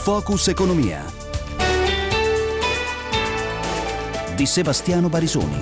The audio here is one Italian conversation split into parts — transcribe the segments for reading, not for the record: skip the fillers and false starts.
Focus Economia di Sebastiano Barisoni.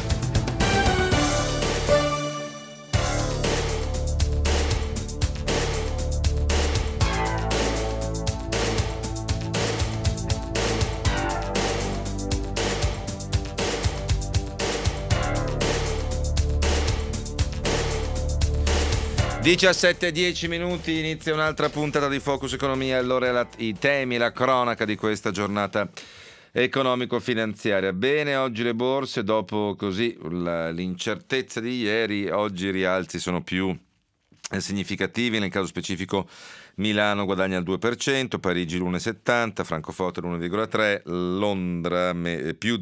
Diciassette 10 minuti, inizia un'altra puntata di Focus Economia. Allora i temi, la cronaca di questa giornata economico-finanziaria. Bene, oggi le borse, dopo così l'incertezza di ieri, oggi i rialzi sono più significativi. Nel caso specifico Milano guadagna il 2%, Parigi l'1,70%, Francoforte l'1,3%, Londra più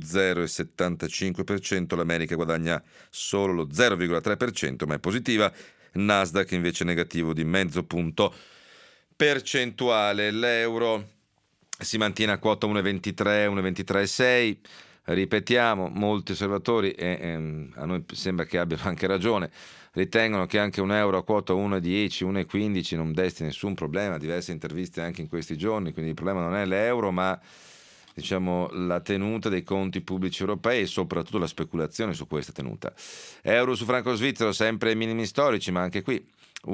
0,75%, l'America guadagna solo lo 0,3%, ma è positiva. Nasdaq invece negativo di mezzo punto percentuale. L'euro si mantiene a quota 1,23, 1,23,6. Ripetiamo, molti osservatori, a noi sembra che abbiano anche ragione, ritengono che anche un euro a quota 1,10, 1,15 non desti nessun problema. Diverse interviste anche in questi giorni, quindi il problema non è l'euro, ma diciamo la tenuta dei conti pubblici europei e soprattutto la speculazione su questa tenuta. Euro su franco svizzero sempre ai minimi storici, ma anche qui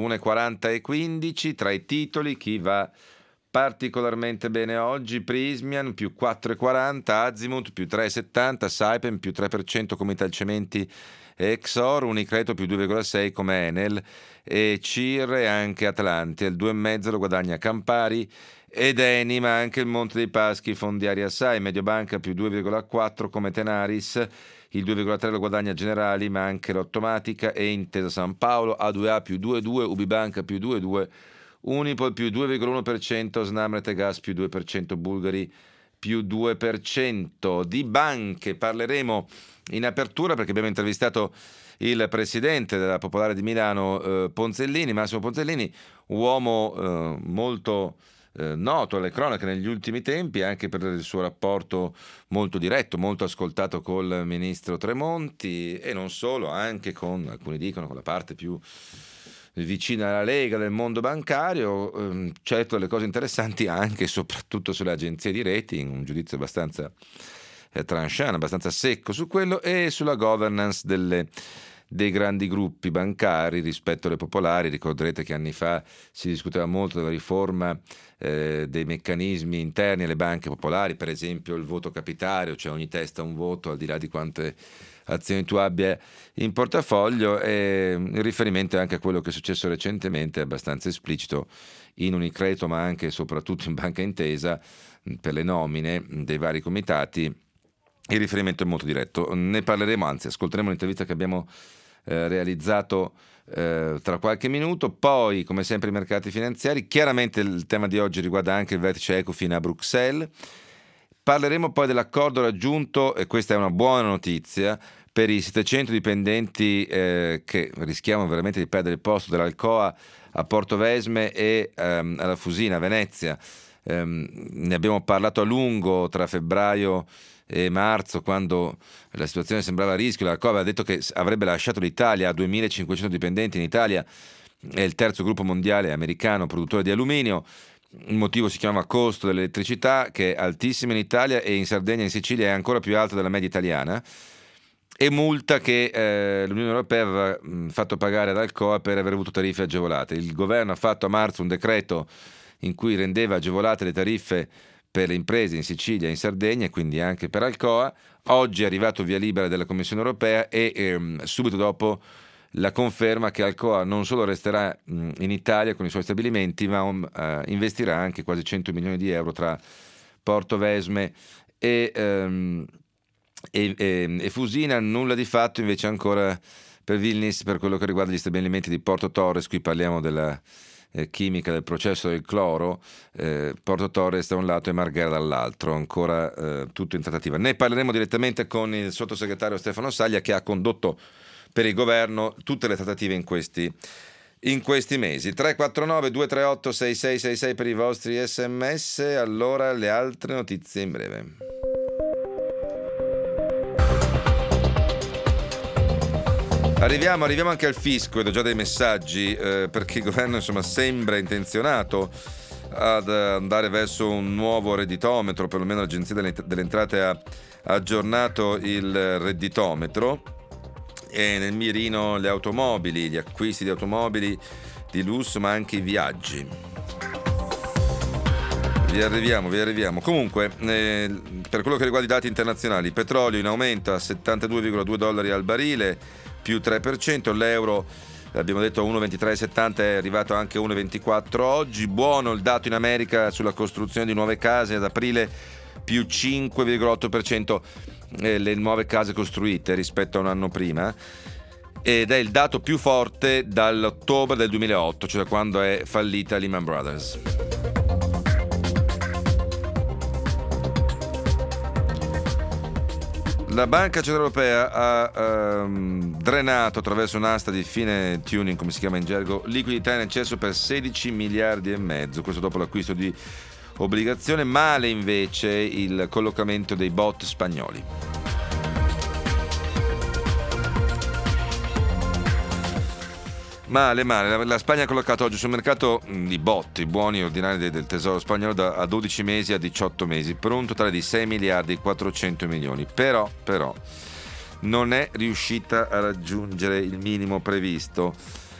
1,40,15. Tra i titoli chi va particolarmente bene oggi: Prysmian più 4,40, Azimut più 3,70, Saipem più 3% come Italcementi e Exor, Unicredito più 2,6 come Enel e CIR e anche Atlantia. Il 2,5 lo guadagna Campari ed Eni, ma anche il Monte dei Paschi, Fondiari Assai, Mediobanca più 2,4 come Tenaris, il 2,3 lo guadagna Generali, ma anche l'Automatica e Intesa San Paolo, A2A più 2,2, Ubibanca più 2,2, Unipol più 2,1%, Snam Rete Gas più 2%, Bulgari più 2%. Di banche parleremo in apertura perché abbiamo intervistato il presidente della Popolare di Milano, Ponzellini, Massimo Ponzellini, uomo molto noto alle cronache negli ultimi tempi anche per il suo rapporto molto diretto, molto ascoltato col ministro Tremonti e non solo, anche con, alcuni dicono, con la parte più vicina alla Lega del mondo bancario. Certo, le cose interessanti anche e soprattutto sulle agenzie di rating, un giudizio abbastanza tranchant, abbastanza secco su quello, e sulla governance dei grandi gruppi bancari rispetto alle popolari. Ricorderete che anni fa si discuteva molto della riforma dei meccanismi interni alle banche popolari, per esempio il voto capitario, cioè ogni testa un voto al di là di quante azioni tu abbia in portafoglio, e il riferimento anche a quello che è successo recentemente è abbastanza esplicito in Unicredito ma anche e soprattutto in Banca Intesa per le nomine dei vari comitati. Il riferimento è molto diretto, ne parleremo, anzi ascolteremo l'intervista che abbiamo realizzato tra qualche minuto. Poi, come sempre, i mercati finanziari. Chiaramente il tema di oggi riguarda anche il vertice Ecofin a Bruxelles. Parleremo poi dell'accordo raggiunto, e questa è una buona notizia, per i 700 dipendenti che rischiamo veramente di perdere il posto dell'Alcoa a Portovesme e alla Fusina a Venezia. Ne abbiamo parlato a lungo tra febbraio e marzo, quando la situazione sembrava a rischio. L'Alcoa aveva detto che avrebbe lasciato l'Italia a 2.500 dipendenti. In Italia è il terzo gruppo mondiale americano produttore di alluminio. Il motivo si chiamava costo dell'elettricità, che è altissimo in Italia, e in Sardegna e in Sicilia è ancora più alta della media italiana, e multa che l'Unione Europea aveva fatto pagare ad Alcoa per aver avuto tariffe agevolate. Il governo ha fatto a marzo un decreto in cui rendeva agevolate le tariffe per le imprese in Sicilia e in Sardegna, e quindi anche per Alcoa. Oggi è arrivato via libera della Commissione Europea e subito dopo la conferma che Alcoa non solo resterà in Italia con i suoi stabilimenti, ma investirà anche quasi 100 milioni di euro tra Portovesme e Fusina. Nulla di fatto invece ancora per Vilnius per quello che riguarda gli stabilimenti di Porto Torres. Qui parliamo della chimica del processo del cloro. Porto Torres da un lato e Marghera dall'altro, ancora tutto in trattativa. Ne parleremo direttamente con il sottosegretario Stefano Saglia, che ha condotto per il governo tutte le trattative in questi mesi. 349 238 6666 per i vostri sms. Allora, le altre notizie in breve. Arriviamo anche al fisco, ed ho già dei messaggi perché il governo sembra intenzionato ad andare verso un nuovo redditometro, perlomeno l'Agenzia delle Entrate ha aggiornato il redditometro, e nel mirino le automobili, gli acquisti di automobili di lusso, ma anche i viaggi. Vi arriviamo. Comunque, per quello che riguarda i dati internazionali, petrolio in aumento a $72,2 al barile, più 3%, l'euro abbiamo detto 1,2370, è arrivato anche a 1,24 oggi. Buono il dato in America sulla costruzione di nuove case, ad aprile più 5,8% le nuove case costruite rispetto a un anno prima, ed è il dato più forte dall'ottobre del 2008, cioè quando è fallita Lehman Brothers. La Banca Centrale Europea ha drenato attraverso un'asta di fine tuning, come si chiama in gergo, liquidità in eccesso per 16 miliardi e mezzo, questo dopo l'acquisto di obbligazione. Male invece il collocamento dei bot spagnoli. Male. La Spagna ha collocato oggi sul mercato i bot, i buoni ordinari del tesoro spagnolo, da 12 mesi a 18 mesi, per un totale di 6 miliardi e 400 milioni. Però non è riuscita a raggiungere il minimo previsto,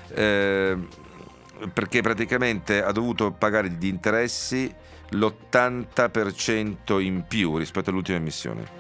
perché praticamente ha dovuto pagare di interessi l'80% in più rispetto all'ultima emissione.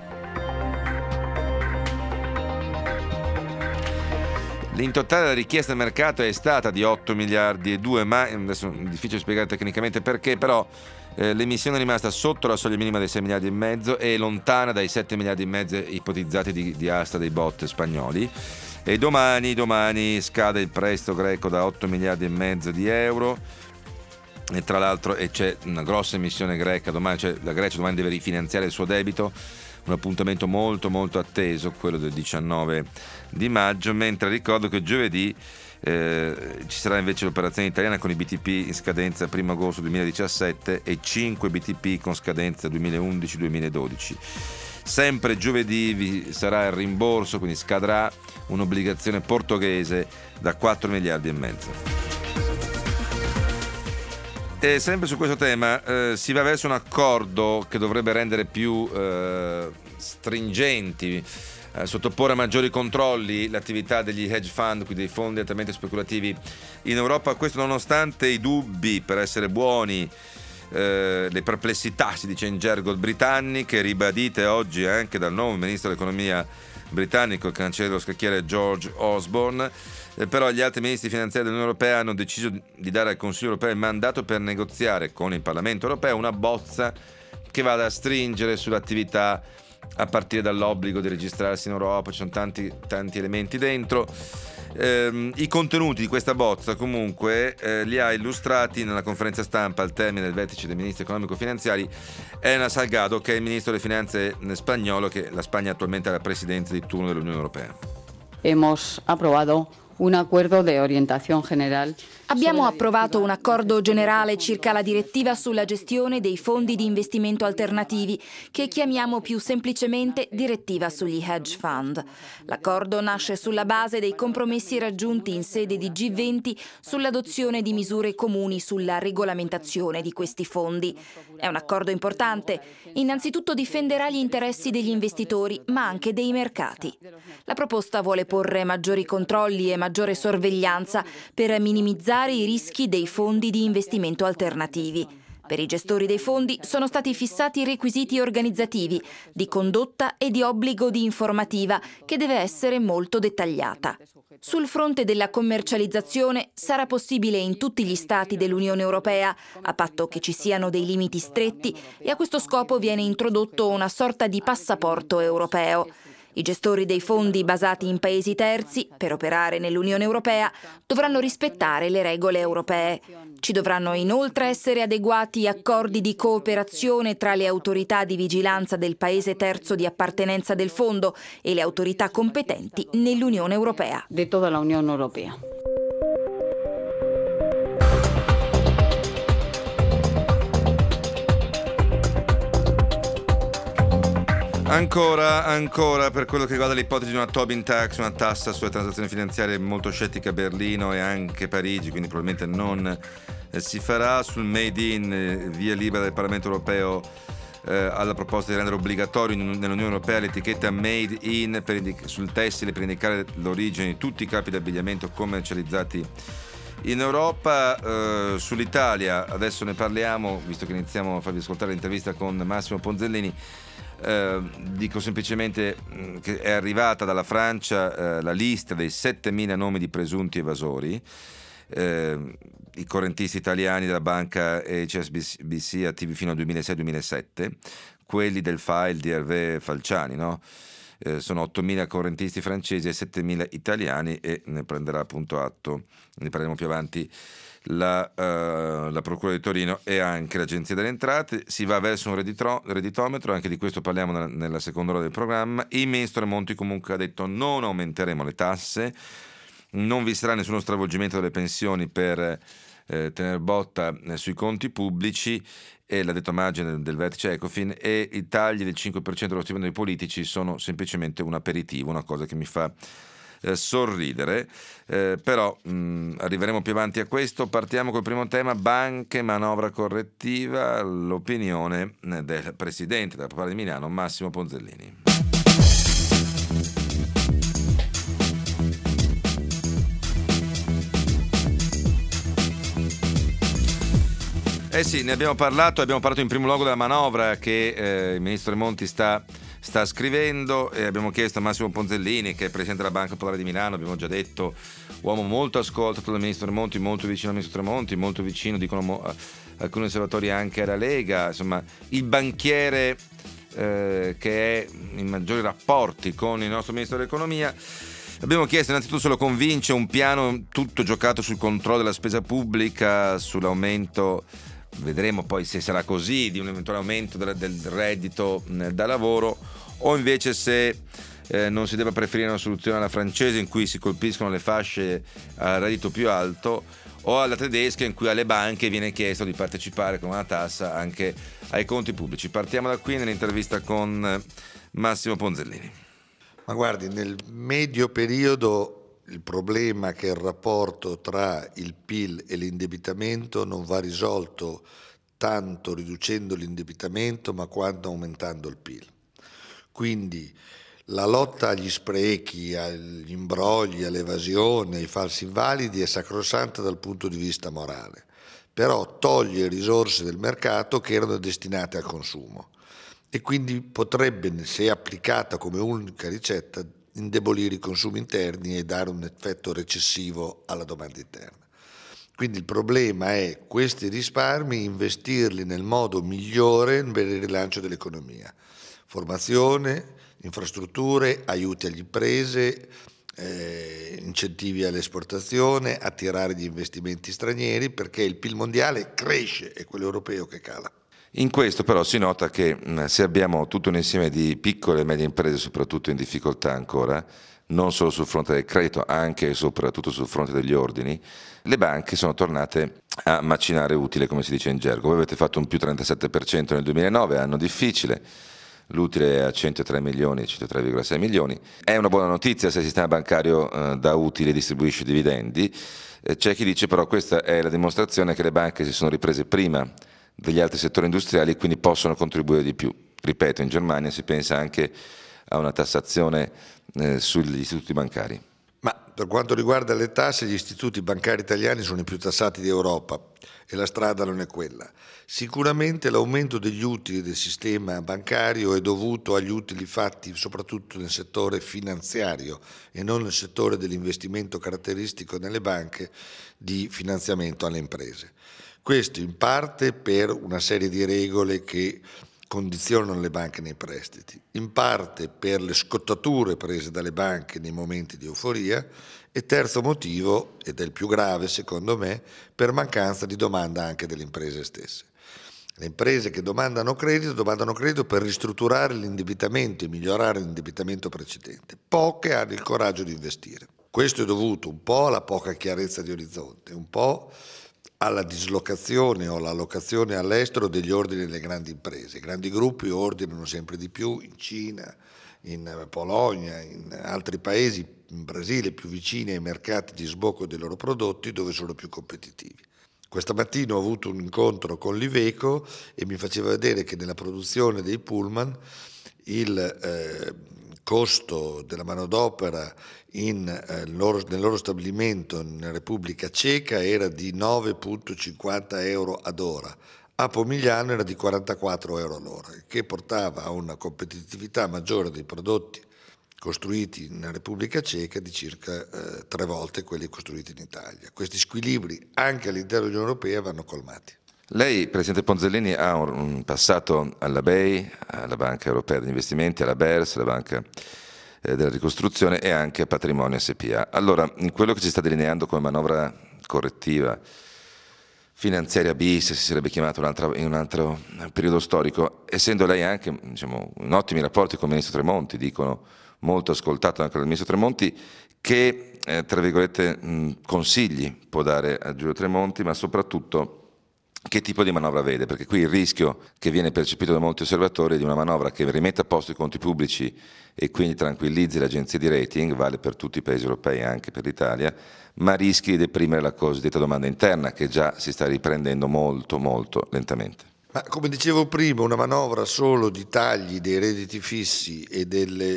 In totale la richiesta del mercato è stata di 8 miliardi e 2, ma adesso è difficile spiegare tecnicamente perché, però l'emissione è rimasta sotto la soglia minima dei 6 miliardi e mezzo e lontana dai 7 miliardi e mezzo ipotizzati di asta dei bot spagnoli. E domani scade il prestito greco da 8 miliardi e mezzo di euro, e tra l'altro c'è una grossa emissione greca domani, cioè la Grecia domani deve rifinanziare il suo debito, un appuntamento molto molto atteso, quello del 19 di maggio, mentre ricordo che giovedì ci sarà invece l'operazione italiana con i BTP in scadenza 1 agosto 2017 e 5 BTP con scadenza 2011-2012. Sempre giovedì vi sarà il rimborso, quindi scadrà un'obbligazione portoghese da 4 miliardi e mezzo. E sempre su questo tema si va verso un accordo che dovrebbe rendere più stringenti, sottoporre a maggiori controlli l'attività degli hedge fund, quindi dei fondi altamente speculativi in Europa. Questo nonostante i dubbi, per essere buoni, le perplessità, si dice in gergo, britanniche, ribadite oggi anche dal nuovo ministro dell'economia britannico, il cancelliere scacchiere George Osborne. Però gli altri ministri finanziari dell'Unione Europea hanno deciso di dare al Consiglio Europeo il mandato per negoziare con il Parlamento Europeo una bozza che vada a stringere sull'attività a partire dall'obbligo di registrarsi in Europa. Ci sono tanti elementi dentro. I contenuti di questa bozza comunque li ha illustrati nella conferenza stampa al termine del vertice dei ministri economico-finanziari Elena Salgado, che è il ministro delle finanze spagnolo, che la Spagna attualmente ha la presidenza di turno dell'Unione Europea. Hemos aprobado un acuerdo de orientación general. Abbiamo approvato un accordo generale circa la direttiva sulla gestione dei fondi di investimento alternativi, che chiamiamo più semplicemente direttiva sugli hedge fund. L'accordo nasce sulla base dei compromessi raggiunti in sede di G20 sull'adozione di misure comuni sulla regolamentazione di questi fondi. È un accordo importante. Innanzitutto difenderà gli interessi degli investitori, ma anche dei mercati. La proposta vuole porre maggiori controlli e maggiore sorveglianza per minimizzare i rischi dei fondi di investimento alternativi. Per i gestori dei fondi sono stati fissati requisiti organizzativi, di condotta e di obbligo di informativa che deve essere molto dettagliata. Sul fronte della commercializzazione sarà possibile in tutti gli Stati dell'Unione Europea, a patto che ci siano dei limiti stretti, e a questo scopo viene introdotto una sorta di passaporto europeo. I gestori dei fondi basati in paesi terzi, per operare nell'Unione Europea, dovranno rispettare le regole europee. Ci dovranno inoltre essere adeguati accordi di cooperazione tra le autorità di vigilanza del paese terzo di appartenenza del fondo e le autorità competenti nell'Unione Europea. De toda la Unión Europea. Ancora per quello che riguarda l'ipotesi di una Tobin tax, una tassa sulle transazioni finanziarie, molto scettica Berlino e anche Parigi, quindi probabilmente non si farà sul Made in, via libera del Parlamento europeo alla proposta di rendere obbligatorio nell'Unione Europea l'etichetta Made in sul tessile per indicare l'origine di tutti i capi d'abbigliamento commercializzati in Europa. Sull'Italia adesso ne parliamo, visto che iniziamo a farvi ascoltare l'intervista con Massimo Ponzellini. Dico semplicemente che è arrivata dalla Francia la lista dei 7.000 nomi di presunti evasori, i correntisti italiani della banca HSBC attivi fino al 2006-2007, quelli del file di Hervé Falciani, no? Sono 8.000 correntisti francesi e 7.000 italiani, e ne prenderà appunto atto, ne parleremo più avanti, la Procura di Torino e anche l'Agenzia delle Entrate. Si va verso un redditometro, anche di questo parliamo nella seconda ora del programma. Il ministro Monti comunque ha detto: non aumenteremo le tasse, non vi sarà nessuno stravolgimento delle pensioni per tenere botta sui conti pubblici, e l'ha detto a margine del vertice Ecofin, e i tagli del 5% dello stipendio dei politici sono semplicemente un aperitivo, una cosa che mi fa sorridere, però arriveremo più avanti a questo. Partiamo col primo tema: banche, manovra correttiva, l'opinione del presidente della Popolare di Milano, Massimo Ponzellini. Sì, ne abbiamo parlato in primo luogo della manovra che il ministro Monti sta scrivendo, e abbiamo chiesto a Massimo Ponzellini, che è presidente della Banca Popolare di Milano, abbiamo già detto, uomo molto ascoltato dal ministro Monti, molto vicino al ministro Tremonti, molto vicino, dicono alcuni osservatori, anche alla Lega, insomma il banchiere che è in maggiori rapporti con il nostro ministro dell'economia. Abbiamo chiesto innanzitutto se lo convince un piano tutto giocato sul controllo della spesa pubblica, sull'aumento, vedremo poi se sarà così, di un eventuale aumento del reddito da lavoro, o invece se non si deve preferire una soluzione alla francese in cui si colpiscono le fasce a reddito più alto, o alla tedesca in cui alle banche viene chiesto di partecipare con una tassa anche ai conti pubblici. Partiamo da qui nell'intervista con Massimo Ponzellini. Ma guardi, nel medio periodo il problema che il rapporto tra il PIL e l'indebitamento non va risolto tanto riducendo l'indebitamento, ma quanto aumentando il PIL. Quindi la lotta agli sprechi, agli imbrogli, all'evasione, ai falsi invalidi è sacrosanta dal punto di vista morale, però toglie risorse del mercato che erano destinate al consumo, e quindi potrebbe, se applicata come unica ricetta, indebolire i consumi interni e dare un effetto recessivo alla domanda interna. Quindi il problema è questi risparmi investirli nel modo migliore per il rilancio dell'economia. Formazione, infrastrutture, aiuti alle imprese, incentivi all'esportazione, attirare gli investimenti stranieri, perché il PIL mondiale cresce e quello europeo che cala. In questo però si nota che se abbiamo tutto un insieme di piccole e medie imprese, soprattutto in difficoltà ancora, non solo sul fronte del credito, anche e soprattutto sul fronte degli ordini, le banche sono tornate a macinare utile, come si dice in gergo. Voi avete fatto un più 37% nel 2009, anno difficile, l'utile è a 103 milioni, 103,6 milioni. È una buona notizia se il sistema bancario dà utile e distribuisce dividendi. C'è chi dice però questa è la dimostrazione che le banche si sono riprese prima degli altri settori industriali e quindi possono contribuire di più. Ripeto, in Germania si pensa anche a una tassazione sugli istituti bancari. Ma per quanto riguarda le tasse, gli istituti bancari italiani sono i più tassati d'Europa e la strada non è quella. Sicuramente l'aumento degli utili del sistema bancario è dovuto agli utili fatti soprattutto nel settore finanziario e non nel settore dell'investimento caratteristico nelle banche di finanziamento alle imprese. Questo in parte per una serie di regole che condizionano le banche nei prestiti, in parte per le scottature prese dalle banche nei momenti di euforia, e terzo motivo, ed è il più grave secondo me, per mancanza di domanda anche delle imprese stesse. Le imprese che domandano credito per ristrutturare l'indebitamento e migliorare l'indebitamento precedente. Poche hanno il coraggio di investire. Questo è dovuto un po' alla poca chiarezza di orizzonte, un po' alla dislocazione o all'allocazione all'estero degli ordini delle grandi imprese. I grandi gruppi ordinano sempre di più in Cina, in Polonia, in altri paesi, in Brasile, più vicini ai mercati di sbocco dei loro prodotti, dove sono più competitivi. Questa mattina ho avuto un incontro con l'Iveco e mi faceva vedere che nella produzione dei pullman il costo della manodopera nel loro stabilimento in Repubblica Ceca era di 9,50 euro ad ora, a Pomigliano era di 44 euro all'ora, che portava a una competitività maggiore dei prodotti costruiti in Repubblica Ceca di circa 3 volte quelli costruiti in Italia. Questi squilibri anche all'interno dell'Unione Europea vanno colmati. Lei, Presidente Ponzellini, ha un passato alla BEI, alla Banca Europea degli Investimenti, alla BERS, alla Banca della Ricostruzione e anche a Patrimonio SPA. Allora, in quello che ci sta delineando come manovra correttiva finanziaria bis, si sarebbe chiamato in un altro periodo storico, essendo lei anche in ottimi rapporti con il Ministro Tremonti, dicono molto ascoltato anche dal Ministro Tremonti, che tra virgolette consigli può dare a Giulio Tremonti, ma soprattutto che tipo di manovra vede? Perché qui il rischio che viene percepito da molti osservatori è di una manovra che rimette a posto i conti pubblici e quindi tranquillizzi le agenzie di rating, vale per tutti i paesi europei, anche per l'Italia, ma rischi di deprimere la cosiddetta domanda interna che già si sta riprendendo molto molto lentamente. Ma come dicevo prima, una manovra solo di tagli dei redditi fissi e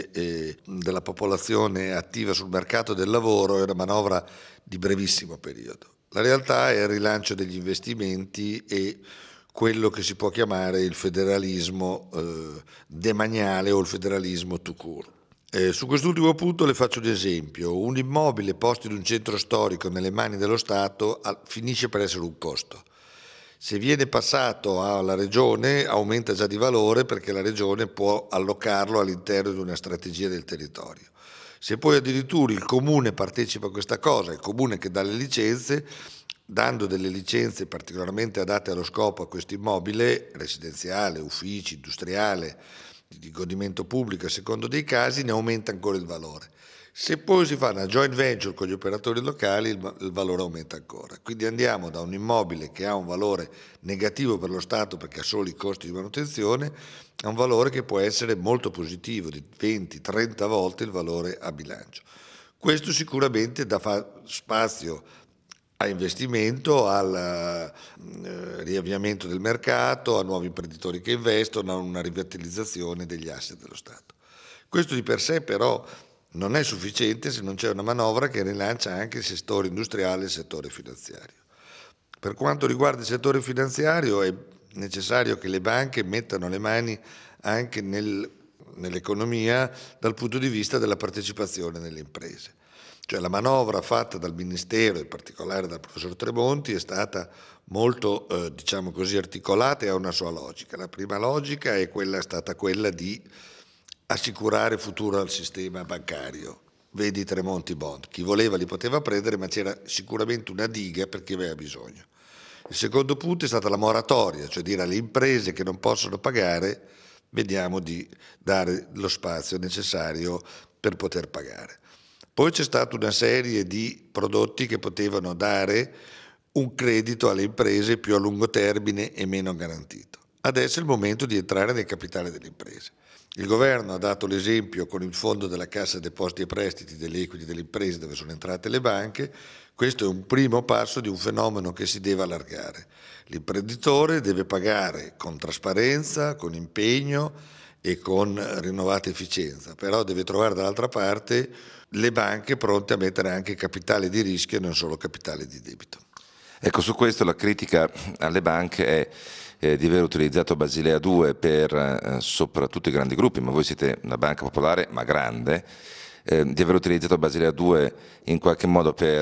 della popolazione attiva sul mercato del lavoro è una manovra di brevissimo periodo. La realtà è il rilancio degli investimenti e quello che si può chiamare il federalismo demaniale o il federalismo tout court. Su quest'ultimo punto le faccio un esempio. Un immobile posto in un centro storico nelle mani dello Stato finisce per essere un costo. Se viene passato alla regione aumenta già di valore perché la regione può allocarlo all'interno di una strategia del territorio. Se poi addirittura il comune partecipa a questa cosa, il comune che dà le licenze, dando delle licenze particolarmente adatte allo scopo a questo immobile, residenziale, uffici, industriale, di godimento pubblico a secondo dei casi, ne aumenta ancora il valore. Se poi si fa una joint venture con gli operatori locali, il valore aumenta ancora. Quindi andiamo da un immobile che ha un valore negativo per lo Stato perché ha solo i costi di manutenzione, a un valore che può essere molto positivo, di 20-30 volte il valore a bilancio. Questo sicuramente dà spazio a investimento, al riavviamento del mercato, a nuovi imprenditori che investono, a una rivitalizzazione degli asset dello Stato. Questo di per sé però non è sufficiente se non c'è una manovra che rilancia anche il settore industriale e il settore finanziario. Per quanto riguarda il settore finanziario è necessario che le banche mettano le mani anche nell'economia dal punto di vista della partecipazione nelle imprese. Cioè la manovra fatta dal Ministero, in particolare dal professor Tremonti, è molto articolata e ha una sua logica. La prima logica è stata quella di assicurare futuro al sistema bancario. Vedi Tremonti Bond, chi voleva li poteva prendere, ma c'era sicuramente una diga per chi aveva bisogno. Il secondo punto è stata la moratoria, cioè dire alle imprese che non possono pagare, vediamo di dare lo spazio necessario per poter pagare. Poi c'è stata una serie di prodotti che potevano dare un credito alle imprese più a lungo termine e meno garantito. Adesso è il momento di entrare nel capitale delle imprese. Il governo ha dato l'esempio con il fondo della Cassa Depositi e Prestiti degli equity delle imprese dove sono entrate le banche. Questo è un primo passo di un fenomeno che si deve allargare. L'imprenditore deve pagare con trasparenza, con impegno e con rinnovata efficienza, però deve trovare dall'altra parte le banche pronte a mettere anche capitale di rischio e non solo capitale di debito. Ecco, su questo la critica alle banche è di aver utilizzato Basilea 2 per soprattutto i grandi gruppi, ma voi siete una banca popolare ma grande, di aver utilizzato Basilea 2 in qualche modo per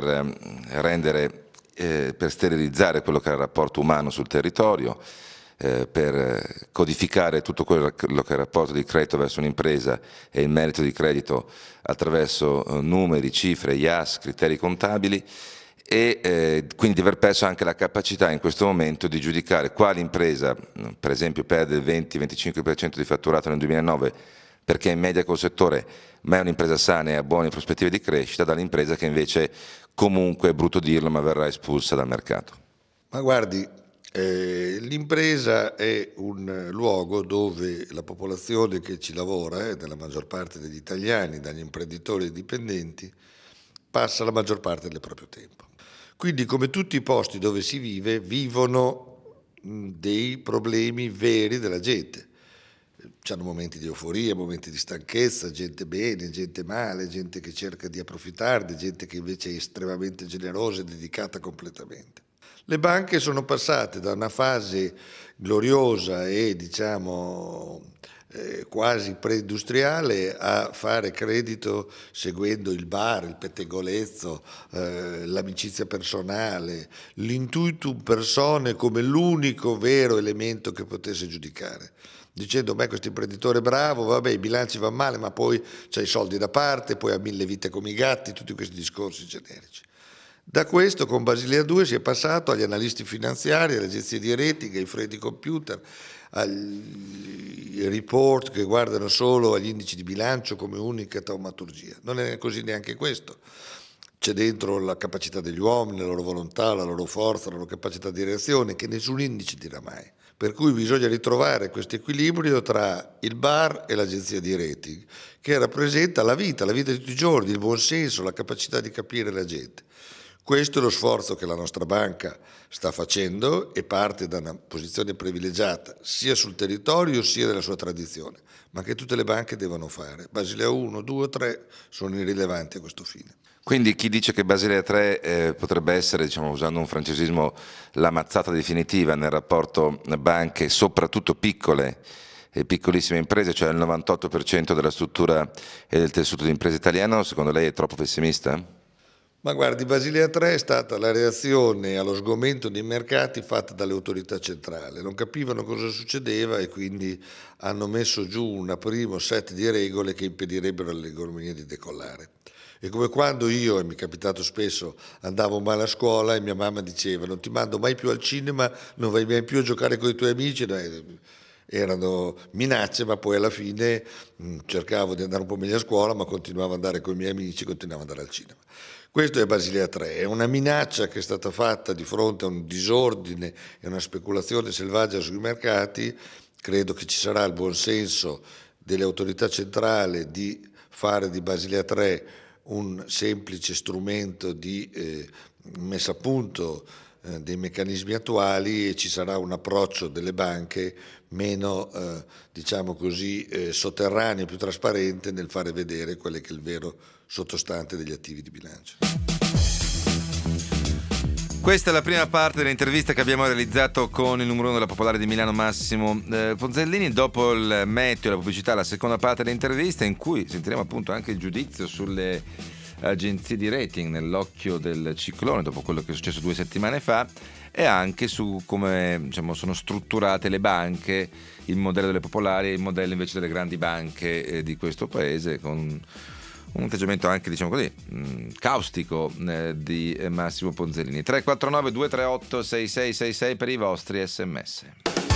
per sterilizzare quello che è il rapporto umano sul territorio, per codificare tutto quello che è il rapporto di credito verso un'impresa e il merito di credito attraverso numeri, cifre, IAS, criteri contabili, e quindi di aver perso anche la capacità in questo momento di giudicare quale impresa, per esempio, perde il 20-25% di fatturato nel 2009 perché è in media col settore, ma è un'impresa sana e ha buone prospettive di crescita, dall'impresa che invece comunque, è brutto dirlo, ma verrà espulsa dal mercato. Ma guardi, l'impresa è un luogo dove la popolazione che ci lavora, nella maggior parte degli italiani, dagli imprenditori ai dipendenti, passa la maggior parte del proprio tempo. Quindi, come tutti i posti dove si vive, vivono dei problemi veri della gente. C'hanno momenti di euforia, momenti di stanchezza, gente bene, gente male, gente che cerca di approfittarne, gente che invece è estremamente generosa e dedicata completamente. Le banche sono passate da una fase gloriosa e quasi preindustriale a fare credito seguendo il bar, il pettegolezzo, l'amicizia personale, l'intuitum personae come l'unico vero elemento che potesse giudicare. Dicendo, questo imprenditore è bravo, vabbè, i bilanci vanno male, ma poi c'ha i soldi da parte, poi ha 1000 vite come i gatti, tutti questi discorsi generici. Da questo, con Basilea 2, si è passato agli analisti finanziari, alle agenzie di rating, ai freddi computer, ai report che guardano solo agli indici di bilancio come unica taumaturgia. Non è così neanche questo. C'è dentro la capacità degli uomini, la loro volontà, la loro forza, la loro capacità di reazione, che nessun indice dirà mai. Per cui bisogna ritrovare questo equilibrio tra il bar e l'agenzia di rating, che rappresenta la vita di tutti i giorni, il buon senso, la capacità di capire la gente. Questo è lo sforzo che la nostra banca sta facendo e parte da una posizione privilegiata sia sul territorio sia nella sua tradizione, ma che tutte le banche devono fare. Basilea 1, 2 o 3 sono irrilevanti a questo fine. Quindi chi dice che Basilea 3 potrebbe essere, usando un francesismo, la mazzata definitiva nel rapporto banche, soprattutto piccole e piccolissime imprese, cioè il 98% della struttura e del tessuto di impresa italiano, secondo lei è troppo pessimista? Ma guardi, Basilea 3 è stata la reazione allo sgomento dei mercati fatta dalle autorità centrali. Non capivano cosa succedeva e quindi hanno messo giù un primo set di regole che impedirebbero all'economia di decollare. È come quando io, e mi è capitato spesso, andavo male a scuola e mia mamma diceva non ti mando mai più al cinema, non vai mai più a giocare con i tuoi amici. Erano minacce, ma poi alla fine cercavo di andare un po' meglio a scuola, ma continuavo ad andare con i miei amici, continuavo ad andare al cinema. Questo è Basilea 3, è una minaccia che è stata fatta di fronte a un disordine e una speculazione selvaggia sui mercati. Credo che ci sarà il buon senso delle autorità centrali di fare di Basilea 3 un semplice strumento di messa a punto dei meccanismi attuali e ci sarà un approccio delle banche meno, sotterraneo, più trasparente nel fare vedere quello che è il vero sottostante degli attivi di bilancio. Questa è la prima parte dell'intervista che abbiamo realizzato con il numero 1 della Popolare di Milano, Massimo Ponzellini. Dopo il meteo e la pubblicità, la seconda parte dell'intervista in cui sentiremo appunto anche il giudizio sulle agenzie di rating nell'occhio del ciclone dopo quello che è successo 2 settimane fa e anche su come sono strutturate le banche, il modello delle popolari e il modello invece delle grandi banche di questo paese, con un atteggiamento anche caustico di Massimo Ponzellini. 349 238 6666 per i vostri SMS.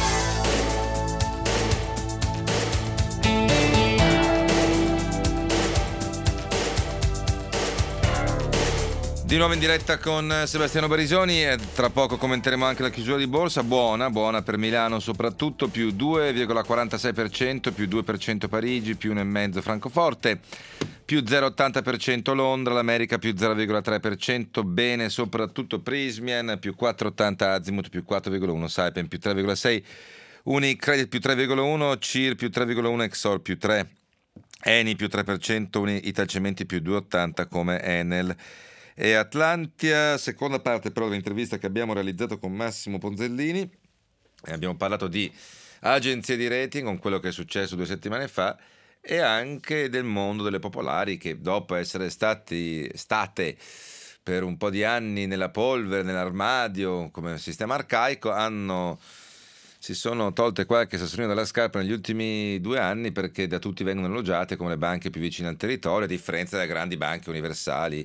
Di nuovo in diretta con Sebastiano Barisoni e tra poco commenteremo anche la chiusura di borsa, buona per Milano soprattutto, più 2,46%, più 2% Parigi, più 1,5% Francoforte, più 0,80% Londra, l'America più 0,3%, bene soprattutto Prysmian, più 4,80 Azimut, più 4,1 Saipem, più 3,6 Unicredit, più 3,1 CIR, più 3,1 Exor, più 3 Eni, più 3%, Italcementi più 2,80 come Enel e Atlantia. Seconda parte però dell'intervista che abbiamo realizzato con Massimo Ponzellini. Abbiamo parlato di agenzie di rating, con quello che è successo 2 settimane fa, e anche del mondo delle popolari che dopo essere state per un po' di anni nella polvere, nell'armadio come sistema arcaico, si sono tolte qualche sassolino dalla scarpa negli ultimi 2 anni perché da tutti vengono elogiate come le banche più vicine al territorio, a differenza delle grandi banche universali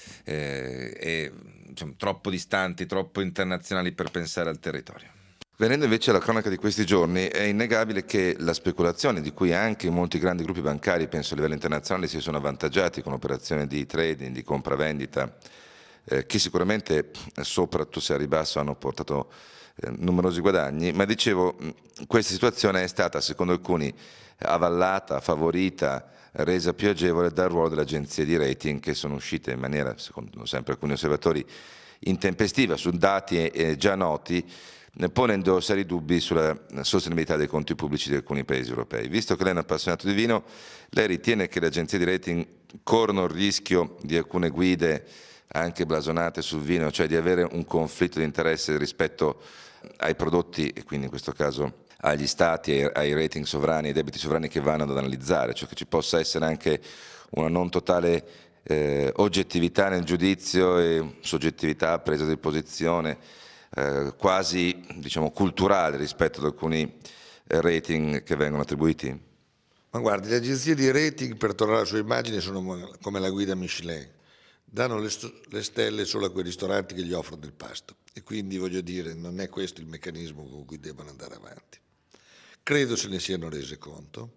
troppo distanti, troppo internazionali per pensare al territorio. Venendo invece alla cronaca di questi giorni, è innegabile che la speculazione di cui anche molti grandi gruppi bancari, penso a livello internazionale, si sono avvantaggiati con operazioni di trading, di compravendita, che sicuramente soprattutto se a ribasso hanno portato numerosi guadagni, ma dicevo, questa situazione è stata secondo alcuni avallata, favorita, resa più agevole dal ruolo delle agenzie di rating che sono uscite in maniera, secondo sempre alcuni osservatori, intempestiva su dati già noti, ponendo seri dubbi sulla sostenibilità dei conti pubblici di alcuni paesi europei. Visto che lei è un appassionato di vino, lei ritiene che le agenzie di rating corrono il rischio di alcune guide anche blasonate sul vino, cioè di avere un conflitto di interesse rispetto ai prodotti e quindi in questo caso agli stati, ai rating sovrani, ai debiti sovrani che vanno ad analizzare, cioè che ci possa essere anche una non totale oggettività nel giudizio e soggettività, presa di posizione quasi diciamo culturale rispetto ad alcuni rating che vengono attribuiti? Ma guardi, le agenzie di rating, per tornare alla sua immagine, sono come la guida Michelin, danno le stelle solo a quei ristoranti che gli offrono il pasto e quindi voglio dire non è questo il meccanismo con cui devono andare avanti. Credo se ne siano rese conto.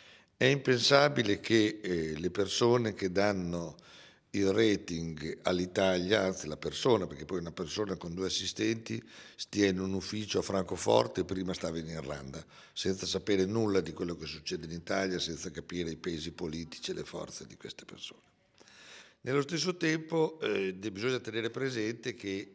È impensabile che le persone che danno il rating all'Italia, anzi la persona, perché poi una persona con 2 assistenti stia in un ufficio a Francoforte e prima stava in Irlanda, senza sapere nulla di quello che succede in Italia, senza capire i pesi politici e le forze di queste persone. Nello stesso tempo bisogna tenere presente che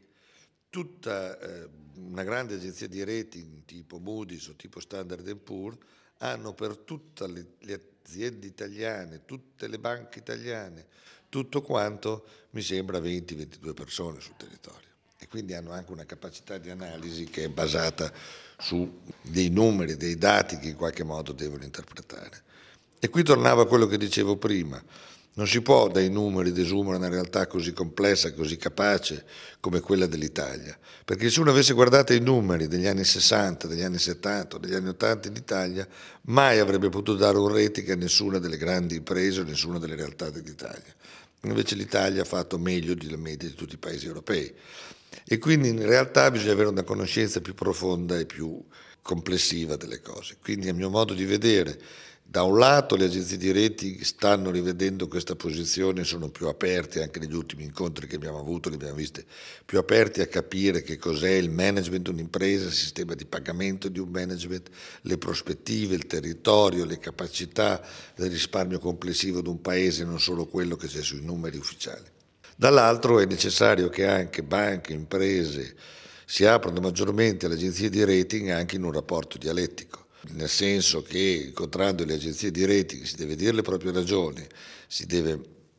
tutta una grande agenzia di rating tipo Moody's o tipo Standard & Poor's hanno per tutte le aziende italiane, tutte le banche italiane, tutto quanto mi sembra 20-22 persone sul territorio e quindi hanno anche una capacità di analisi che è basata su dei numeri, dei dati che in qualche modo devono interpretare. E qui tornavo a quello che dicevo prima. Non si può dai numeri desumere una realtà così complessa, così capace come quella dell'Italia, perché se uno avesse guardato i numeri degli anni 60, degli anni 70, degli anni 80 in Italia, mai avrebbe potuto dare un rating a nessuna delle grandi imprese o nessuna delle realtà dell'Italia. Invece l'Italia ha fatto meglio della media di tutti i paesi europei e quindi in realtà bisogna avere una conoscenza più profonda e più complessiva delle cose. Quindi a mio modo di vedere, da un lato le agenzie di rating stanno rivedendo questa posizione, sono più aperte, anche negli ultimi incontri che abbiamo avuto li abbiamo viste, più aperti a capire che cos'è il management di un'impresa, il sistema di pagamento di un management, le prospettive, il territorio, le capacità del risparmio complessivo di un paese, non solo quello che c'è sui numeri ufficiali. Dall'altro è necessario che anche banche, imprese si aprano maggiormente alle agenzie di rating anche in un rapporto dialettico. Nel senso che incontrando le agenzie di rating si deve dire le proprie ragioni, si deve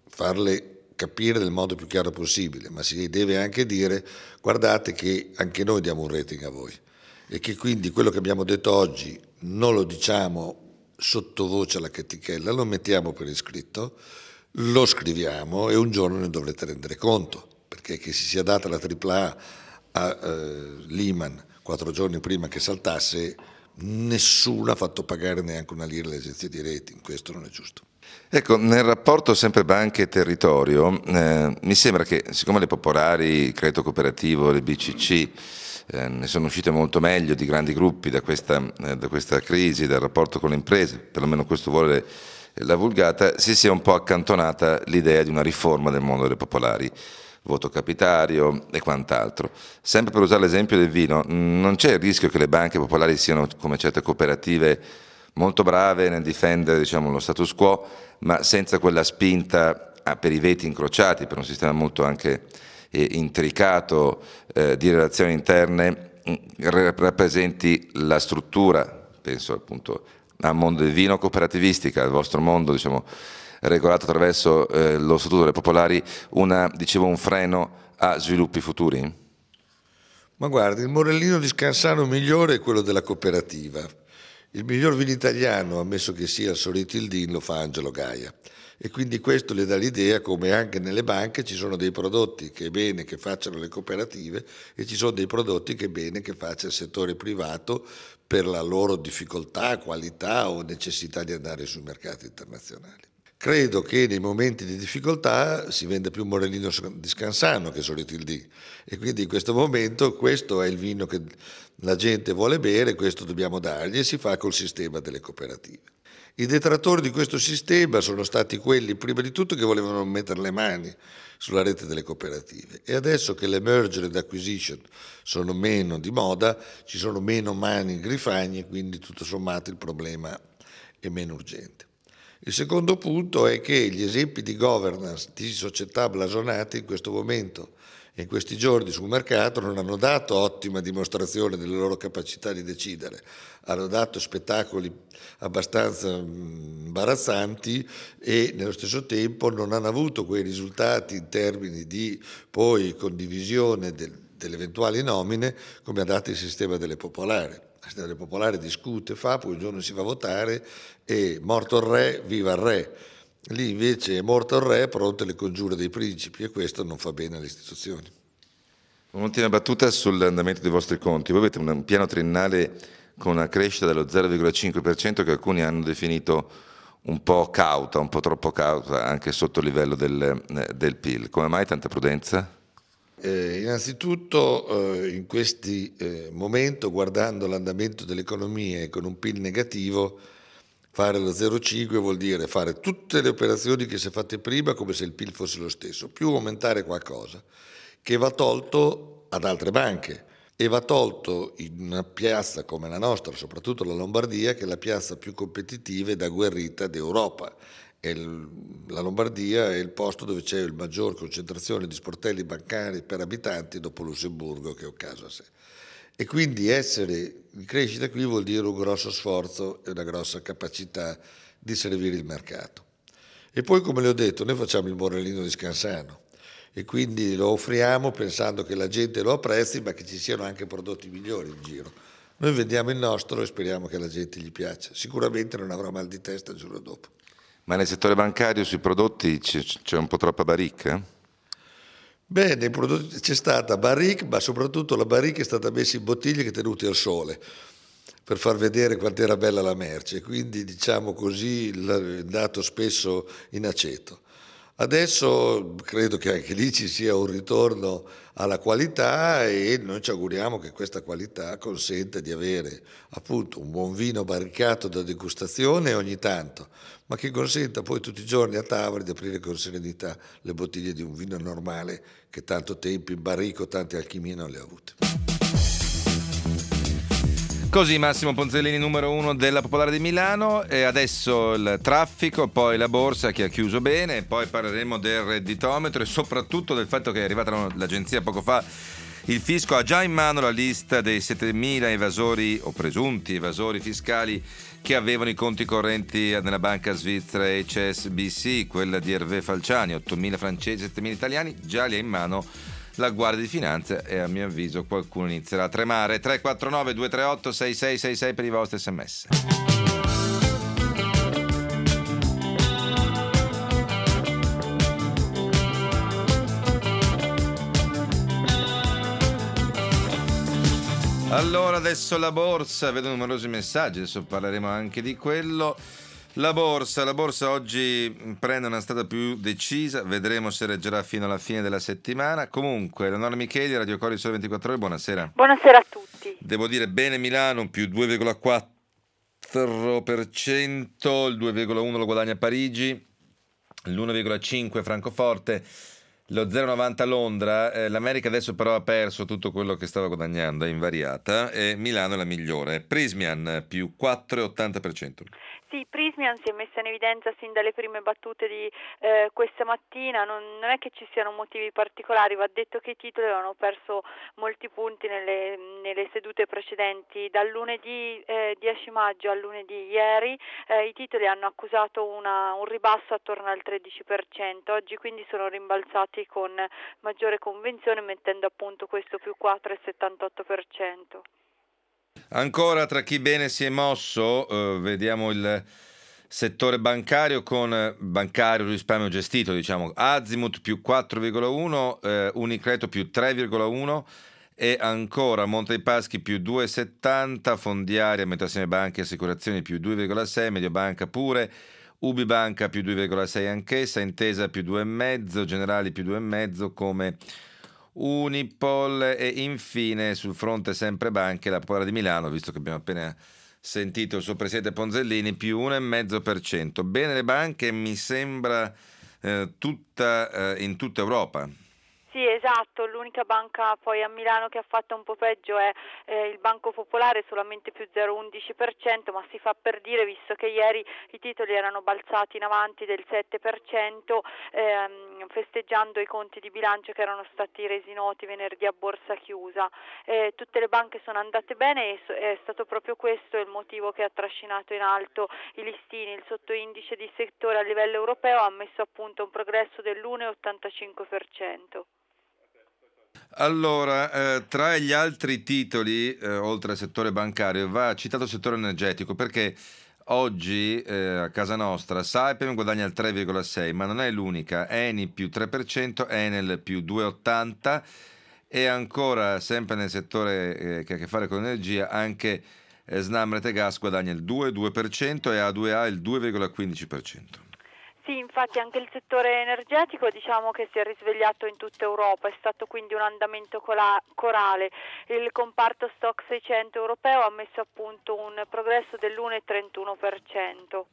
farle capire nel modo più chiaro possibile, ma si deve anche dire guardate che anche noi diamo un rating a voi e che quindi quello che abbiamo detto oggi non lo diciamo sottovoce alla chetichella, lo mettiamo per iscritto, lo scriviamo e un giorno ne dovrete rendere conto, perché che si sia data la AAA a Lehman 4 giorni prima che saltasse, nessuno ha fatto pagare neanche una lira alle agenzie di rating, questo non è giusto. Ecco, nel rapporto sempre banche e territorio, mi sembra che siccome le popolari, il credito cooperativo, le BCC ne sono uscite molto meglio di grandi gruppi da questa crisi, dal rapporto con le imprese, perlomeno questo vuole la vulgata, si sia un po' accantonata l'idea di una riforma del mondo delle popolari, voto capitario e quant'altro. Sempre per usare l'esempio del vino, non c'è il rischio che le banche popolari siano come certe cooperative molto brave nel difendere diciamo, lo status quo, ma senza quella spinta per i veti incrociati, per un sistema molto anche intricato di relazioni interne, rappresenti la struttura, penso appunto al mondo del vino cooperativistica, al vostro mondo diciamo, regolato attraverso lo Statuto delle Popolari, un freno a sviluppi futuri? Ma guardi, il morellino di Scansano migliore è quello della cooperativa. Il miglior vino italiano, ammesso che sia il Soritildin, lo fa Angelo Gaia. E quindi questo le dà l'idea come anche nelle banche ci sono dei prodotti che è bene che facciano le cooperative e ci sono dei prodotti che è bene che faccia il settore privato per la loro difficoltà, qualità o necessità di andare sui mercati internazionali. Credo che nei momenti di difficoltà si venda più Morellino di Scansano che Soritildin e quindi in questo momento questo è il vino che la gente vuole bere, questo dobbiamo dargli e si fa col sistema delle cooperative. I detrattori di questo sistema sono stati quelli prima di tutto che volevano mettere le mani sulla rete delle cooperative e adesso che le merger ed acquisition sono meno di moda ci sono meno mani in grifagni e quindi tutto sommato il problema è meno urgente. Il secondo punto è che gli esempi di governance di società blasonate in questo momento e in questi giorni sul mercato non hanno dato ottima dimostrazione delle loro capacità di decidere, hanno dato spettacoli abbastanza imbarazzanti e nello stesso tempo non hanno avuto quei risultati in termini di poi condivisione delle eventuali nomine come ha dato il sistema delle popolari. Il sistema delle popolari discute, poi un giorno si va a votare e morto il re, viva il re. Lì invece è morto il re, pronte le congiure dei principi e questo non fa bene alle istituzioni. Un'ultima battuta sull'andamento dei vostri conti. Voi avete un piano triennale con una crescita dello 0,5% che alcuni hanno definito un po' cauta, un po' troppo cauta, anche sotto il livello del PIL. Come mai tanta prudenza? Innanzitutto in questi momenti, guardando l'andamento dell'economia e con un PIL negativo, fare lo 0,5 vuol dire fare tutte le operazioni che si è fatte prima come se il PIL fosse lo stesso, più aumentare qualcosa che va tolto ad altre banche e va tolto in una piazza come la nostra, soprattutto la Lombardia, che è la piazza più competitiva ed agguerrita d'Europa. La Lombardia è il posto dove c'è la maggior concentrazione di sportelli bancari per abitanti dopo Lussemburgo, che è un caso a sé. E quindi essere in crescita qui vuol dire un grosso sforzo e una grossa capacità di servire il mercato. E poi, come le ho detto, noi facciamo il Morellino di Scansano e quindi lo offriamo pensando che la gente lo apprezzi, ma che ci siano anche prodotti migliori in giro. Noi vendiamo il nostro e speriamo che la gente gli piaccia. Sicuramente non avrà mal di testa il giorno dopo. Ma nel settore bancario sui prodotti c'è un po' troppa baricca? Beh, nei prodotti c'è stata barrique, ma soprattutto la barrique è stata messa in bottiglie che tenute al sole per far vedere quanto era bella la merce, quindi diciamo così è dato spesso in aceto. Adesso credo che anche lì ci sia un ritorno alla qualità e noi ci auguriamo che questa qualità consenta di avere appunto un buon vino barricato da degustazione ogni tanto, ma che consenta poi tutti i giorni a tavola di aprire con serenità le bottiglie di un vino normale che tanto tempo in barrico, tante alchimie non le ha avute. Così Massimo Ponzellini, numero 1 della Popolare di Milano, e adesso il traffico, poi la borsa che ha chiuso bene, poi parleremo del redditometro e soprattutto del fatto che è arrivata l'agenzia poco fa. Il fisco ha già in mano la lista dei 7.000 evasori o presunti evasori fiscali che avevano i conti correnti nella banca svizzera HSBC, quella di Hervé Falciani, 8.000 francesi, 7.000 italiani, già li ha in mano la Guardia di Finanza e a mio avviso qualcuno inizierà a tremare. 349 238 6666 per i vostri sms. Allora adesso la borsa, vedo numerosi messaggi, adesso parleremo anche di quello. La borsa oggi prende una strada più decisa, vedremo se reggerà fino alla fine della settimana. Comunque, Leonora Micheli, Radio Cori Sole 24 Ore, buonasera. Buonasera a tutti. Devo dire bene Milano, più 2,4%, il 2,1% lo guadagna Parigi, l'1,5% Francoforte, lo 0,90 Londra. L'America adesso però ha perso tutto quello che stava guadagnando, è invariata, e Milano è la migliore. Prismian più 4,80%. Sì, Prismian si è messa in evidenza sin dalle prime battute di questa mattina, non è che ci siano motivi particolari, va detto che i titoli avevano perso molti punti nelle sedute precedenti, dal lunedì 10 maggio al lunedì ieri i titoli hanno accusato un ribasso attorno al 13%, oggi quindi sono rimbalzati con maggiore convinzione mettendo a punto questo più 4,78%. Ancora tra chi bene si è mosso, vediamo il settore bancario con bancario risparmio gestito, diciamo Azimut più 4,1, Unicredito più 3,1 e ancora Monte dei Paschi più 2,70, Fondiaria, Metassieme Banche e Assicurazioni più 2,6, Mediobanca pure, Ubibanca più 2,6 anch'essa, Intesa più 2,5, Generali più 2,5 come Unipol e infine sul fronte sempre banche la Popolare di Milano, visto che abbiamo appena sentito il suo presidente Ponzellini, più 1,5%. Bene le banche mi sembra in tutta Europa. Sì, Esatto, l'unica banca poi a Milano che ha fatto un po' peggio è il Banco Popolare, solamente più 0,11%, ma si fa per dire, visto che ieri i titoli erano balzati in avanti del 7%, festeggiando i conti di bilancio che erano stati resi noti venerdì a borsa chiusa. Tutte le banche sono andate bene e è stato proprio questo il motivo che ha trascinato in alto i listini. Il sottoindice di settore a livello europeo ha messo a punto un progresso dell'1,85%. Allora, tra gli altri titoli, oltre al settore bancario, va citato il settore energetico, perché oggi a casa nostra Saipem guadagna il 3,6%, ma non è l'unica. Eni più 3%, Enel più 2,80%, e ancora sempre nel settore che ha a che fare con l'energia anche Snam Rete Gas guadagna il 2,2% e A2A il 2,15%. Sì, infatti anche il settore energetico diciamo che si è risvegliato in tutta Europa, è stato quindi un andamento corale. Il comparto stock 600 europeo ha messo a punto un progresso dell'1,31%.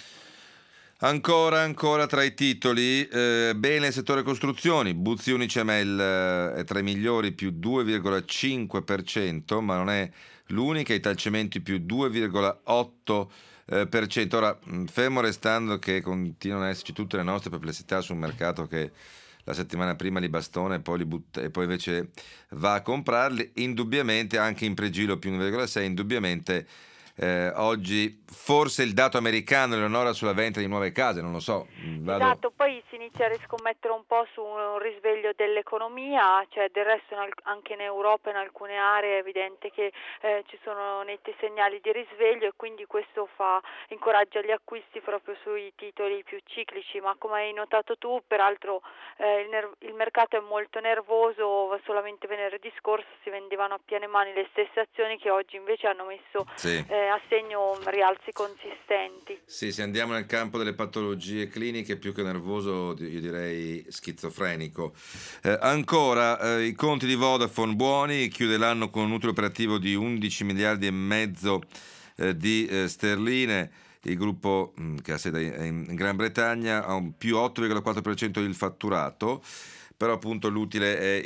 Ancora tra i titoli, bene il settore costruzioni, Buzzi Unicemel è tra i migliori più 2,5%, ma non è l'unica, Italcementi più 2,8%. Ora, fermo restando che continuano ad esserci tutte le nostre perplessità sul mercato che la settimana prima li bastona e poi li butta e poi invece va a comprarli, indubbiamente anche in pregilo più 1,6%, indubbiamente oggi forse il dato americano Eleonora sulla vendita di nuove case, non lo so. Esatto, poi si inizia a riscommettere un po' su un risveglio dell'economia, cioè del resto anche in Europa in alcune aree è evidente che ci sono netti segnali di risveglio e quindi questo incoraggia gli acquisti proprio sui titoli più ciclici, ma come hai notato tu, peraltro il mercato è molto nervoso, solamente venerdì scorso si vendevano a piene mani le stesse azioni che oggi invece hanno messo a segno rialzi consistenti. Sì, se andiamo nel campo delle patologie cliniche, più che nervoso io direi schizofrenico. Ancora i conti di Vodafone buoni, chiude l'anno con un utile operativo di 11 miliardi e mezzo di sterline. Il gruppo che ha sede in Gran Bretagna ha un più 8,4% il fatturato, però appunto l'utile è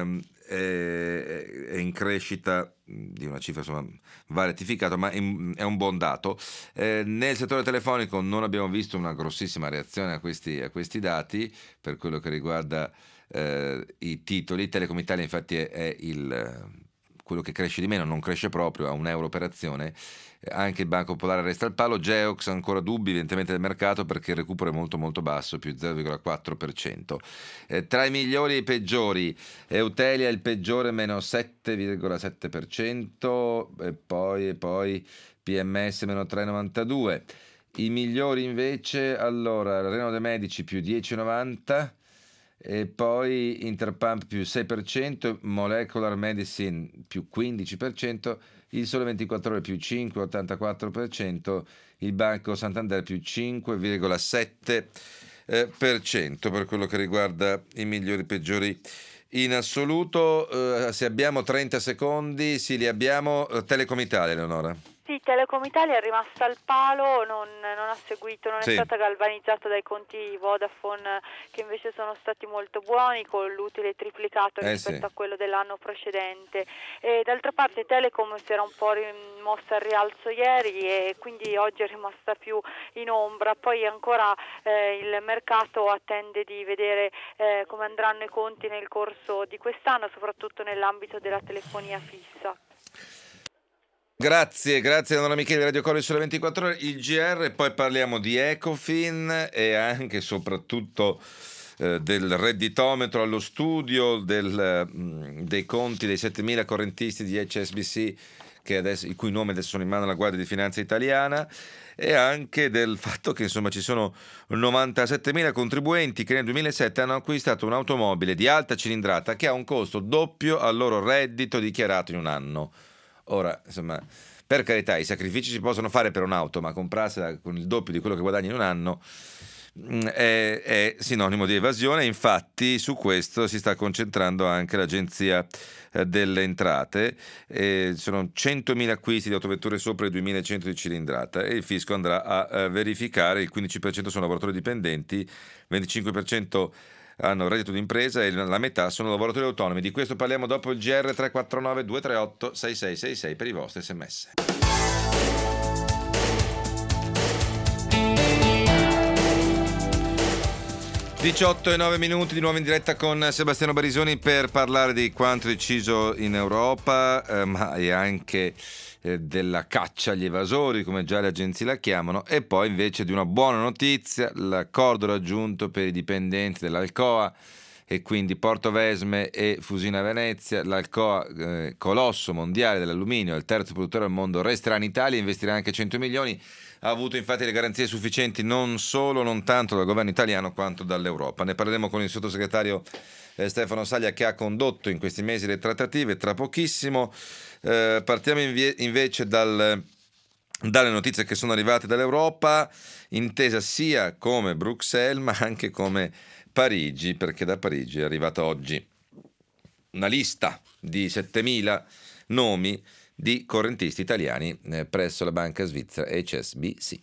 in crescita di una cifra, insomma, va rettificato, ma è un buon dato. Nel settore telefonico non abbiamo visto una grossissima reazione a questi dati per quello che riguarda i titoli. Telecom Italia infatti è quello che cresce di meno, non cresce proprio, a €1 per azione. Anche il Banco Popolare resta al palo. Geox ancora dubbi evidentemente del mercato perché il recupero è molto molto basso, più 0,4%. Tra i migliori e i peggiori, Eutelia il peggiore meno 7,7%, e poi PMS meno 3,92%. I migliori invece, allora, Reno De Medici più 10,90%, e poi Interpump più 6%, Molecular Medicine più 15%, il Sole 24 Ore più 5,84%, il Banco Santander più 5,7% per quello che riguarda i migliori e peggiori in assoluto. Se abbiamo 30 secondi, sì, li abbiamo. Telecom Italia, Eleonora. Sì, Telecom Italia è rimasta al palo, non ha seguito, non è stata galvanizzata dai conti Vodafone che invece sono stati molto buoni, con l'utile triplicato rispetto a quello dell'anno precedente. E d'altra parte Telecom si era un po' mossa al rialzo ieri e quindi oggi è rimasta più in ombra. Poi ancora il mercato attende di vedere come andranno i conti nel corso di quest'anno, soprattutto nell'ambito della telefonia fissa. Grazie Eleonora Micheli, Radio Coro Sole 24 Ore, il GR, e poi parliamo di Ecofin e anche e soprattutto del redditometro allo studio, dei conti dei 7.000 correntisti di HSBC i cui nomi adesso sono in mano alla Guardia di Finanza italiana, e anche del fatto che insomma ci sono 97.000 contribuenti che nel 2007 hanno acquistato un'automobile di alta cilindrata che ha un costo doppio al loro reddito dichiarato in un anno. Ora, insomma, per carità, i sacrifici si possono fare per un'auto, ma comprarsela con il doppio di quello che guadagni in un anno è sinonimo di evasione. Infatti su questo si sta concentrando anche l'Agenzia delle Entrate. Sono 100.000 acquisti di autovetture sopra i 2.100 di cilindrata e il fisco andrà a verificare. Il 15% sono lavoratori dipendenti, 25% hanno reddito d'impresa e la metà sono lavoratori autonomi. Di questo parliamo dopo il GR 349 238 6666 per i vostri sms. 18:09 di nuovo in diretta con Sebastiano Barisoni per parlare di quanto deciso in Europa, ma anche della caccia agli evasori, come già le agenzie la chiamano, e poi invece di una buona notizia, l'accordo raggiunto per i dipendenti dell'Alcoa e quindi Portovesme e Fusina Venezia. L'Alcoa, colosso mondiale dell'alluminio, il terzo produttore al mondo, resterà in Italia e investirà anche 100 milioni. Ha avuto infatti le garanzie sufficienti non tanto dal governo italiano quanto dall'Europa. Ne parleremo con il sottosegretario Stefano Saglia, che ha condotto in questi mesi le trattative tra pochissimo. Partiamo invece dalle notizie che sono arrivate dall'Europa, intesa sia come Bruxelles ma anche come Parigi, perché da Parigi è arrivata oggi una lista di 7.000 nomi di correntisti italiani presso la banca svizzera HSBC.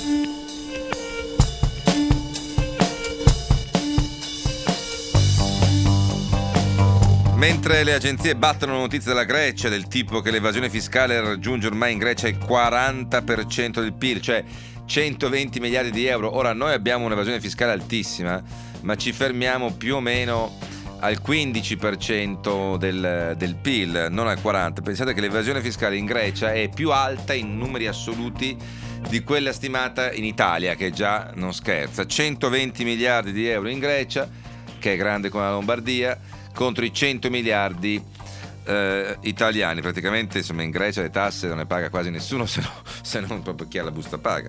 Mentre le agenzie battono notizie dalla Grecia del tipo che l'evasione fiscale raggiunge ormai in Grecia il 40% del PIL, cioè 120 miliardi di euro. Ora noi abbiamo un'evasione fiscale altissima, ma ci fermiamo più o meno al 15% del PIL, non al 40%. Pensate che l'evasione fiscale in Grecia è più alta in numeri assoluti di quella stimata in Italia, che già non scherza. 120 miliardi di euro in Grecia, che è grande come la Lombardia, contro i 100 miliardi italiani. Praticamente, insomma, in Grecia le tasse non ne paga quasi nessuno, se non proprio chi ha la busta paga.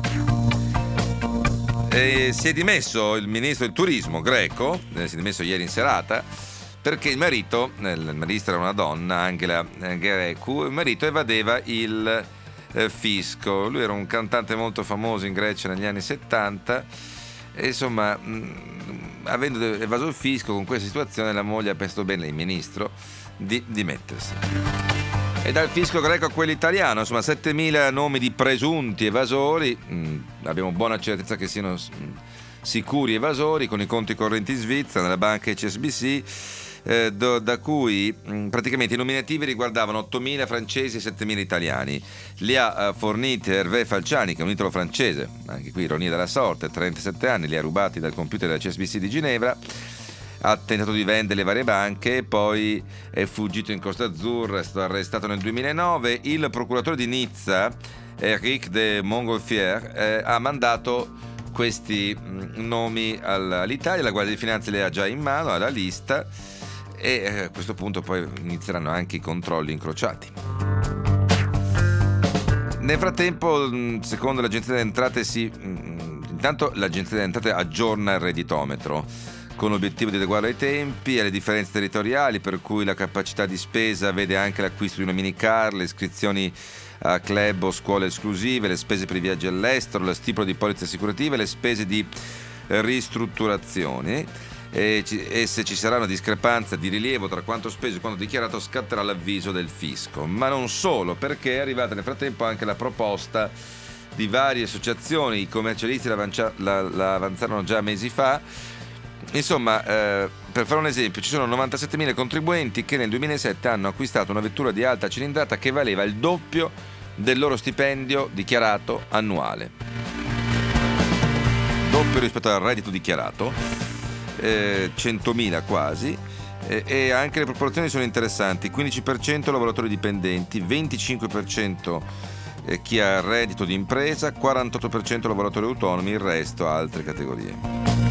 Si è dimesso il ministro del turismo greco, si è dimesso ieri in serata, perché il marito era una donna, Angela Gereku, il marito evadeva il fisco. Lui era un cantante molto famoso in Grecia negli anni 70 e insomma, avendo evaso il fisco, con questa situazione la moglie ha pensato bene, il ministro, di dimettersi. E dal fisco greco a quello italiano, insomma, 7.000 nomi di presunti evasori. Abbiamo buona certezza che siano sicuri evasori, con i conti correnti in Svizzera nella banca HSBC, da cui praticamente i nominativi riguardavano 8.000 francesi e 7.000 italiani. Li ha forniti Hervé Falciani, che è un italo francese, anche qui ironia della sorte, 37 anni, li ha rubati dal computer dell'HSBC di Ginevra. Ha tentato di vendere le varie banche e poi è fuggito in Costa Azzurra, è stato arrestato nel 2009. Il procuratore di Nizza, Eric de Montgolfier, ha mandato questi nomi all'Italia. La Guardia di Finanza le ha già in mano, ha la lista, e a questo punto poi inizieranno anche i controlli incrociati. Nel frattempo, secondo l'Agenzia delle Entrate, intanto l'Agenzia delle Entrate aggiorna il redditometro con l'obiettivo di adeguare ai tempi e alle differenze territoriali, per cui la capacità di spesa vede anche l'acquisto di una minicar, le iscrizioni a club o scuole esclusive, le spese per i viaggi all'estero, la stipula di polizze assicurative, le spese di ristrutturazioni. E se ci sarà una discrepanza di rilievo tra quanto speso e quanto dichiarato, scatterà l'avviso del fisco. Ma non solo, perché è arrivata nel frattempo anche la proposta di varie associazioni. I commercialisti la avanzarono già mesi fa. Insomma, per fare un esempio, ci sono 97.000 contribuenti che nel 2007 hanno acquistato una vettura di alta cilindrata che valeva il doppio del loro stipendio dichiarato annuale. Doppio rispetto al reddito dichiarato, 100.000 quasi, e anche le proporzioni sono interessanti: 15% lavoratori dipendenti, 25% chi ha reddito di impresa, 48% lavoratori autonomi, il resto altre categorie.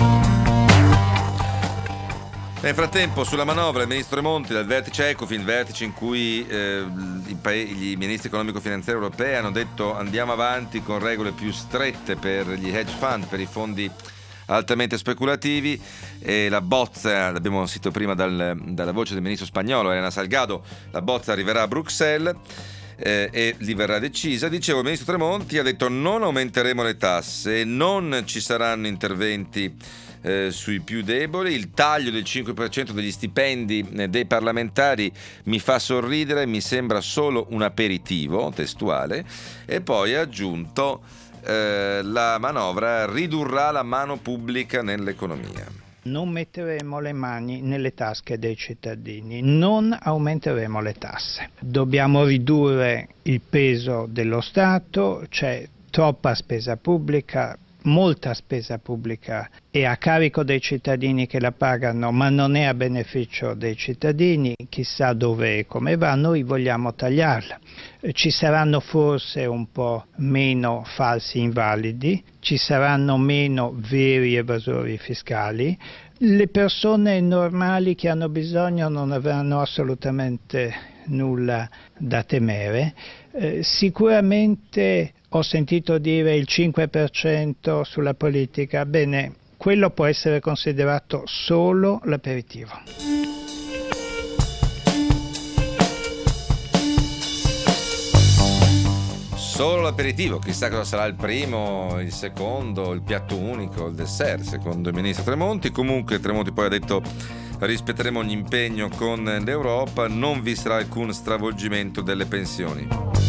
Nel frattempo, sulla manovra, il ministro Tremonti dal vertice Ecofin, vertice in cui i ministri economico-finanziari europei hanno detto andiamo avanti con regole più strette per gli hedge fund, per i fondi altamente speculativi, e la bozza, l'abbiamo sentito prima dalla voce del ministro spagnolo Elena Salgado, la bozza arriverà a Bruxelles e lì verrà decisa. Dicevo, il ministro Tremonti ha detto non aumenteremo le tasse, non ci saranno interventi sui più deboli, il taglio del 5% degli stipendi dei parlamentari mi fa sorridere, mi sembra solo un aperitivo, testuale, e poi ha aggiunto la manovra ridurrà la mano pubblica nell'economia. Non metteremo le mani nelle tasche dei cittadini, non aumenteremo le tasse. Dobbiamo ridurre il peso dello Stato, c'è troppa spesa pubblica, molta spesa pubblica è a carico dei cittadini che la pagano, ma non è a beneficio dei cittadini, chissà dove e come va, noi vogliamo tagliarla. Ci saranno forse un po' meno falsi invalidi, ci saranno meno veri evasori fiscali, le persone normali che hanno bisogno non avranno assolutamente nulla da temere. Sicuramente ho sentito dire il 5% sulla politica, bene, quello può essere considerato solo l'aperitivo. Solo l'aperitivo, chissà cosa sarà il primo, il secondo, il piatto unico, il dessert, secondo il ministro Tremonti. Comunque Tremonti poi ha detto: rispetteremo ogni impegno con l'Europa, non vi sarà alcun stravolgimento delle pensioni.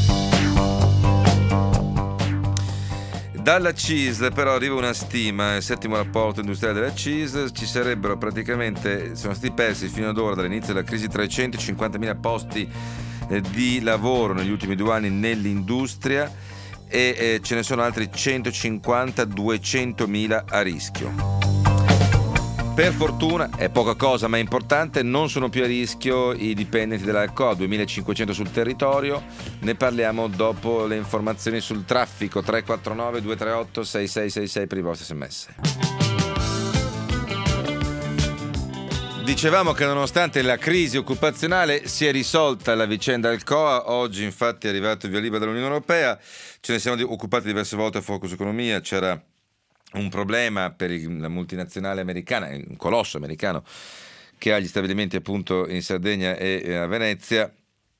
Dalla CISL però arriva una stima, il settimo rapporto industriale della CISL, ci sarebbero praticamente, sono stati persi fino ad ora dall'inizio della crisi 350.000 posti di lavoro negli ultimi 2 anni nell'industria e ce ne sono altri 150-200.000 a rischio. Per fortuna, è poca cosa ma è importante, non sono più a rischio i dipendenti dell'Alcoa, 2.500 sul territorio. Ne parliamo dopo le informazioni sul traffico. 349 238 6666 per i vostri sms. Dicevamo che nonostante la crisi occupazionale si è risolta la vicenda Alcoa. Oggi infatti è arrivato il via libera dall'Unione Europea, ce ne siamo occupati diverse volte a Focus Economia. C'era un problema per la multinazionale americana, un colosso americano che ha gli stabilimenti appunto in Sardegna e a Venezia,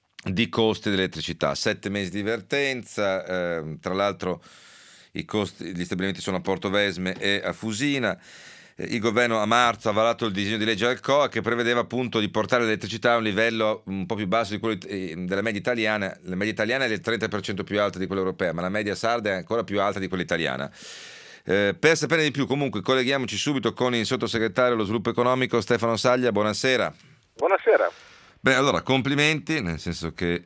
di costi dell'elettricità. 7 mesi di vertenza, tra l'altro gli stabilimenti sono a Portovesme e a Fusina. Il governo a marzo ha varato il disegno di legge Alcoa che prevedeva appunto di portare l'elettricità a un livello un po' più basso di quello della media italiana. La media italiana è del 30% più alta di quella europea, ma la media sarda è ancora più alta di quella italiana. Per sapere di più comunque colleghiamoci subito con il sottosegretario allo sviluppo economico Stefano Saglia. Buonasera. Buonasera. Beh, allora complimenti, nel senso che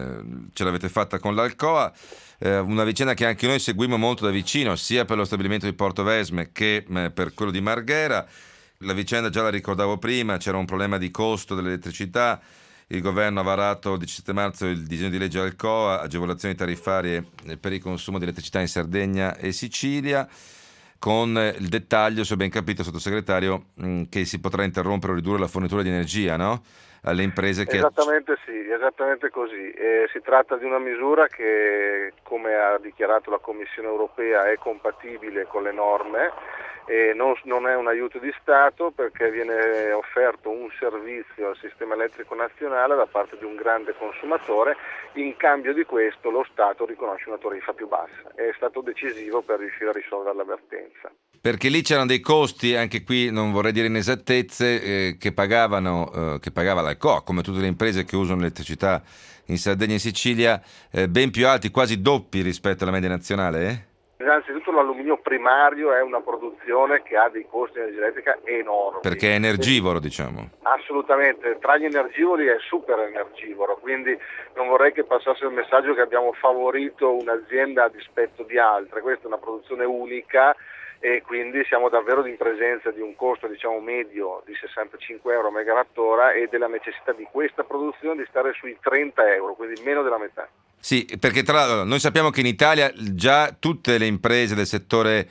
ce l'avete fatta con l'Alcoa, una vicenda che anche noi seguimmo molto da vicino, sia per lo stabilimento di Portovesme che per quello di Marghera. La vicenda già la ricordavo prima, c'era un problema di costo dell'elettricità. Il governo ha varato il 17 marzo il disegno di legge Alcoa, agevolazioni tariffarie per il consumo di elettricità in Sardegna e Sicilia, con il dettaglio, se ho ben capito, sottosegretario, che si potrà interrompere o ridurre la fornitura di energia, no? Alle imprese che... Esattamente sì, esattamente così. Si tratta di una misura che, come ha dichiarato la Commissione europea, è compatibile con le norme e non è un aiuto di Stato, perché viene offerto un servizio al sistema elettrico nazionale da parte di un grande consumatore. In cambio di questo lo Stato riconosce una tariffa più bassa. È stato decisivo per riuscire a risolvere la vertenza. Perché lì c'erano dei costi, anche qui non vorrei dire inesattezze, che pagava l'Alcoa, come tutte le imprese che usano l'elettricità in Sardegna e in Sicilia, ben più alti, quasi doppi rispetto alla media nazionale? Innanzitutto l'alluminio primario è una produzione che ha dei costi di energia elettrica enormi. Perché è energivoro, diciamo. Assolutamente, tra gli energivori è super energivoro, quindi non vorrei che passasse il messaggio che abbiamo favorito un'azienda a dispetto di altre. Questa è una produzione unica e quindi siamo davvero in presenza di un costo medio di 65 euro a megawattora e della necessità di questa produzione di stare sui 30 euro, quindi meno della metà. Sì, perché tra l'altro noi sappiamo che in Italia già tutte le imprese del settore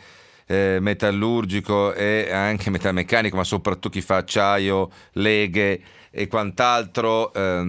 metallurgico e anche metalmeccanico, ma soprattutto chi fa acciaio, leghe e quant'altro,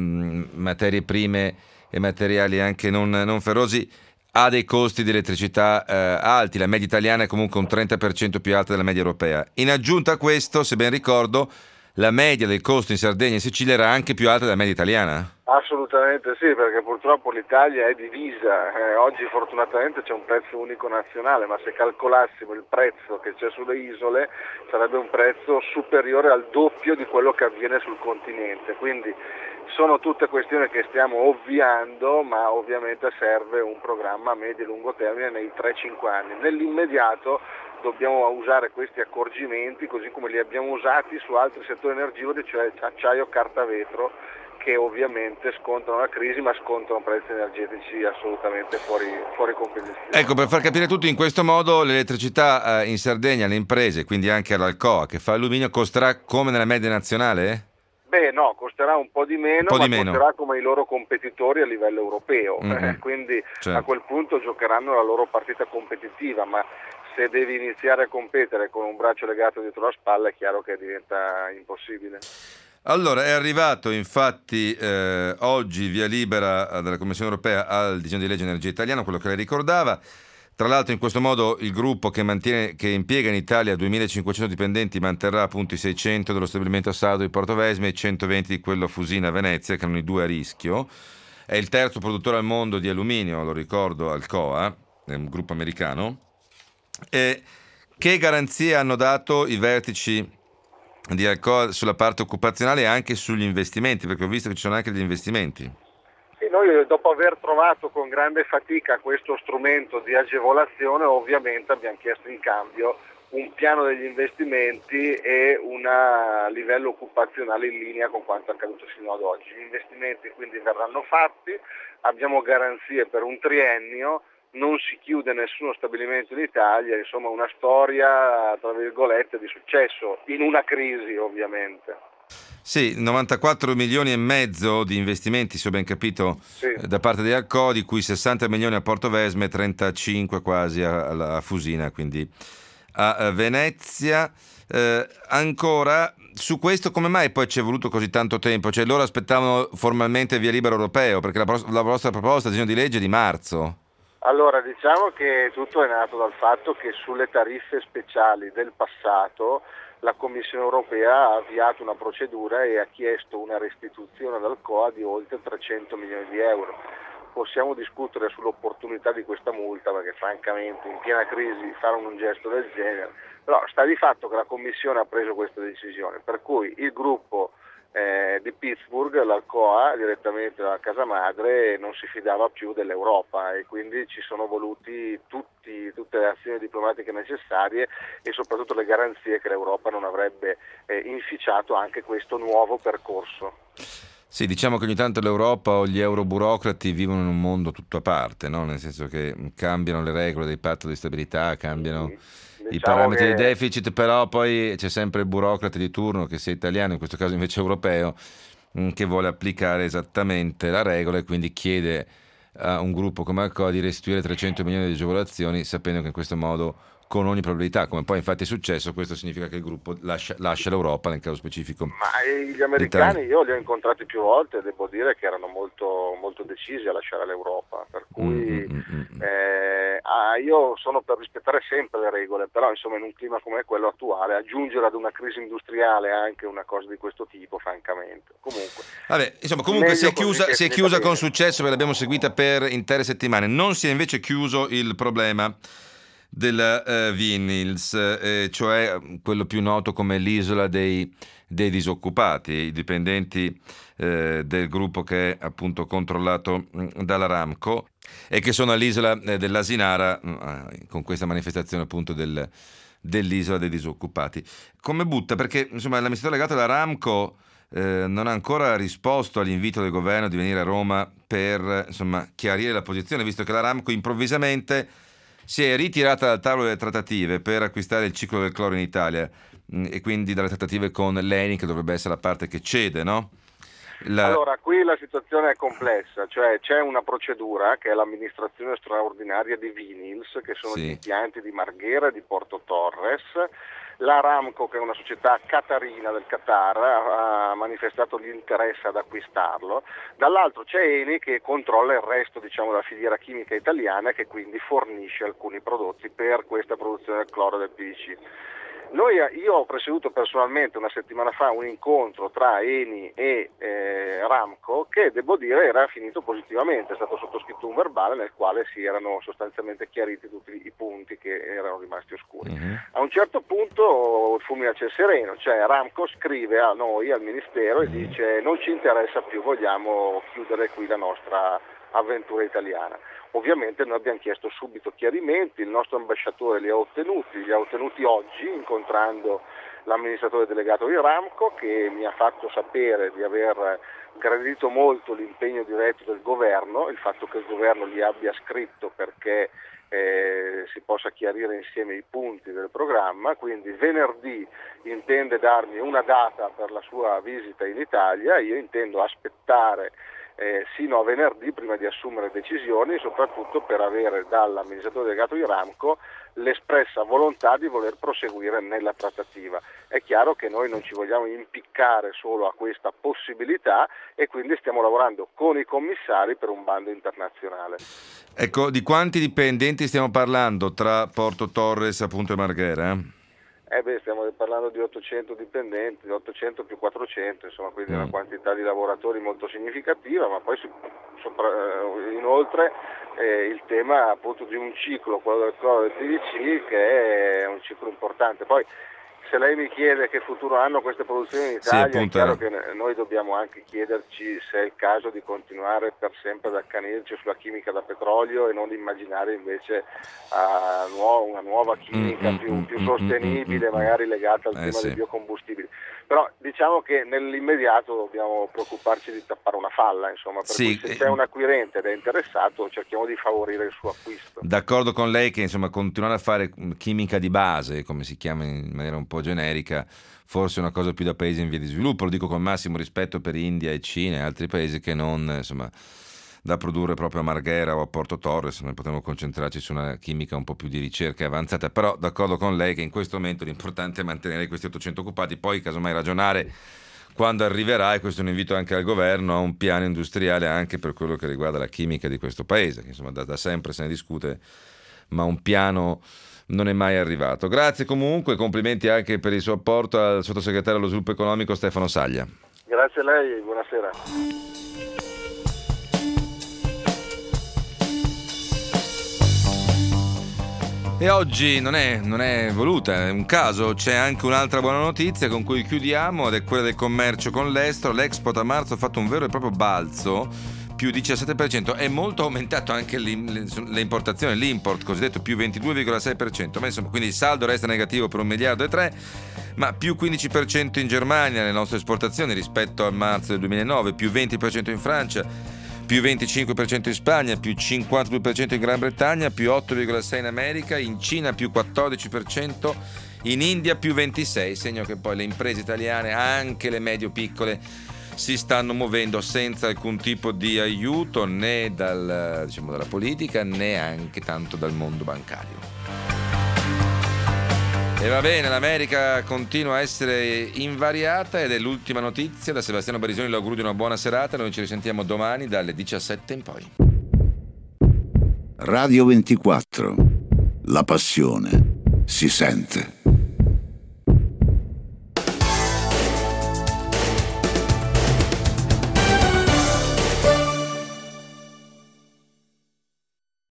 materie prime e materiali anche non ferrosi, ha dei costi di elettricità alti. La media italiana è comunque un 30% più alta della media europea. In aggiunta a questo, se ben ricordo, la media del costo in Sardegna e Sicilia era anche più alta della media italiana. Assolutamente sì, perché purtroppo l'Italia è divisa, oggi fortunatamente c'è un prezzo unico nazionale, ma se calcolassimo il prezzo che c'è sulle isole sarebbe un prezzo superiore al doppio di quello che avviene sul continente, quindi sono tutte questioni che stiamo ovviando, ma ovviamente serve un programma a medio e lungo termine nei 3-5 anni. Nell'immediato dobbiamo usare questi accorgimenti così come li abbiamo usati su altri settori energivori, cioè acciaio, carta, vetro, che ovviamente scontrano la crisi, ma scontrano prezzi energetici assolutamente fuori competizione. Ecco, per far capire tutto, in questo modo l'elettricità in Sardegna alle imprese, quindi anche all'Alcoa che fa alluminio, costerà come nella media nazionale? Beh no, costerà un po' di meno, costerà come i loro competitori a livello europeo, quindi certo. A quel punto giocheranno la loro partita competitiva, ma se devi iniziare a competere con un braccio legato dietro la spalla è chiaro che diventa impossibile. Allora, è arrivato infatti oggi via libera dalla Commissione Europea al disegno di legge energia italiano, quello che lei ricordava. Tra l'altro in questo modo il gruppo che impiega in Italia 2.500 dipendenti manterrà appunto i 600 dello stabilimento sardo di Portovesme e i 120 di quello Fusina Venezia, che erano i due a rischio. È il terzo produttore al mondo di alluminio, lo ricordo, Alcoa, è un gruppo americano. E che garanzie hanno dato i vertici di Alcoa sulla parte occupazionale e anche sugli investimenti, perché ho visto che ci sono anche degli investimenti. Sì, noi dopo aver trovato con grande fatica questo strumento di agevolazione ovviamente abbiamo chiesto in cambio un piano degli investimenti e un livello occupazionale in linea con quanto accaduto fino ad oggi. Gli investimenti quindi verranno fatti, abbiamo garanzie per un triennio, non si chiude nessuno stabilimento in Italia, insomma una storia tra virgolette di successo in una crisi ovviamente. Sì, 94 milioni e mezzo di investimenti, se ho ben capito, sì, da parte di Alcoa, di cui 60 milioni a Portovesme, 35 quasi a Fusina, quindi a Venezia. Ancora su questo, come mai poi ci è voluto così tanto tempo? Cioè loro aspettavano formalmente via libera europeo, perché la vostra proposta, disegno di legge, è di marzo. Allora, diciamo che tutto è nato dal fatto che sulle tariffe speciali del passato la Commissione Europea ha avviato una procedura e ha chiesto una restituzione ad Alcoa di oltre 300 milioni di euro. Possiamo discutere sull'opportunità di questa multa perché francamente in piena crisi fare un gesto del genere, però sta di fatto che la Commissione ha preso questa decisione, per cui il gruppo di Pittsburgh, l'Alcoa, direttamente dalla casa madre, non si fidava più dell'Europa e quindi ci sono voluti tutte le azioni diplomatiche necessarie e soprattutto le garanzie che l'Europa non avrebbe inficiato anche questo nuovo percorso. Sì, diciamo che ogni tanto l'Europa o gli euroburocrati vivono in un mondo tutto a parte, no? Nel senso che cambiano le regole del patto di stabilità, cambiano i parametri di deficit, però poi c'è sempre il burocrate di turno, che sia italiano, in questo caso invece europeo, che vuole applicare esattamente la regola e quindi chiede a un gruppo come Alcoa di restituire 300 milioni di agevolazioni, sapendo che in questo modo, con ogni probabilità, come poi infatti è successo, questo significa che il gruppo lascia l'Europa, nel caso specifico. Ma gli americani io li ho incontrati più volte e devo dire che erano molto, molto decisi a lasciare l'Europa, per cui io sono per rispettare sempre le regole, però insomma in un clima come quello attuale aggiungere ad una crisi industriale anche una cosa di questo tipo, francamente. Comunque si è chiusa con successo, ve l'abbiamo seguita per intere settimane. Non si è invece chiuso il problema della Vinyls, cioè quello più noto come l'isola dei disoccupati, i dipendenti del gruppo che è appunto controllato dall'Aramco e che sono all'isola dell'Asinara con questa manifestazione appunto dell'isola dei disoccupati. Come butta? Perché insomma l'amministratore legato all'Aramco non ha ancora risposto all'invito del governo di venire a Roma per chiarire la posizione, visto che l'Aramco improvvisamente si è ritirata dal tavolo delle trattative per acquistare il ciclo del cloro in Italia e quindi dalle trattative con l'ENI, che dovrebbe essere la parte che cede, no? Allora, qui la situazione è complessa, cioè c'è una procedura che è l'amministrazione straordinaria di Vinyls, che sono gli impianti di Marghera e di Porto Torres. L'Aramco, che è una società qatarina del Qatar, ha manifestato l'interesse ad acquistarlo. Dall'altro c'è Eni che controlla il resto, della filiera chimica italiana e che quindi fornisce alcuni prodotti per questa produzione del cloro del PVC. Io ho presieduto personalmente una settimana fa un incontro tra Eni e Aramco che, devo dire, era finito positivamente. È stato sottoscritto un verbale nel quale si erano sostanzialmente chiariti tutti i punti che erano rimasti oscuri. A un certo punto fulmina ciel sereno, cioè Aramco scrive a noi, al Ministero, e dice: non ci interessa più, vogliamo chiudere qui la nostra avventura italiana. Ovviamente noi abbiamo chiesto subito chiarimenti, il nostro ambasciatore li ha ottenuti oggi, incontrando l'amministratore delegato di Aramco, che mi ha fatto sapere di aver gradito molto l'impegno diretto del governo, il fatto che il governo gli abbia scritto perché si possa chiarire insieme i punti del programma. Quindi venerdì intende darmi una data per la sua visita in Italia, io intendo aspettare sino a venerdì prima di assumere decisioni, soprattutto per avere dall'amministratore delegato di Aramco l'espressa volontà di voler proseguire nella trattativa. È chiaro che noi non ci vogliamo impiccare solo a questa possibilità e quindi stiamo lavorando con i commissari per un bando internazionale. Ecco, di quanti dipendenti stiamo parlando tra Porto Torres appunto e Marghera? Stiamo parlando di 800 dipendenti, 800 più 400, insomma, quindi una quantità di lavoratori molto significativa, ma poi inoltre il tema appunto di un ciclo, quello del cloro del PVC, che è un ciclo importante. Poi se lei mi chiede che futuro hanno queste produzioni in Italia, è chiaro che noi dobbiamo anche chiederci se è il caso di continuare per sempre ad accanirci sulla chimica da petrolio e non immaginare invece a una nuova chimica più sostenibile, magari legata al tema dei biocombustibili. Però diciamo che nell'immediato dobbiamo preoccuparci di tappare una falla, insomma, per cui se c'è un acquirente ed è interessato cerchiamo di favorire il suo acquisto. D'accordo con lei che insomma continuare a fare chimica di base, come si chiama in maniera un po' generica, forse è una cosa più da paesi in via di sviluppo, lo dico con massimo rispetto per India e Cina e altri paesi che non insomma da produrre proprio a Marghera o a Porto Torres. Noi potremmo concentrarci su una chimica un po' più di ricerca avanzata, però d'accordo con lei che in questo momento l'importante è mantenere questi 800 occupati, poi casomai ragionare quando arriverà, e questo è un invito anche al governo, a un piano industriale anche per quello che riguarda la chimica di questo paese, che insomma da sempre se ne discute, ma un piano non è mai arrivato. Grazie comunque, complimenti anche per il suo apporto al sottosegretario allo sviluppo economico Stefano Saglia. Grazie a lei, buonasera. E oggi non è voluta, è un caso, c'è anche un'altra buona notizia con cui chiudiamo, ed è quella del commercio con l'estero. L'export a marzo ha fatto un vero e proprio balzo, più 17%, è molto aumentato anche le importazioni, l'import cosiddetto più 22,6%, ma insomma, quindi il saldo resta negativo per 1,3 miliardi, ma più 15% in Germania le nostre esportazioni rispetto al marzo del 2009, più 20% in Francia, più 25% in Spagna, più 52% in Gran Bretagna, più 8,6% in America, in Cina più 14%, in India più 26%, segno che poi le imprese italiane, anche le medio-piccole, si stanno muovendo senza alcun tipo di aiuto né dalla politica né anche tanto dal mondo bancario. E va bene, l'America continua a essere invariata ed è l'ultima notizia. Da Sebastiano Barisoni l'augurio di una buona serata. Noi ci risentiamo domani dalle 17 in poi. Radio 24. La passione si sente.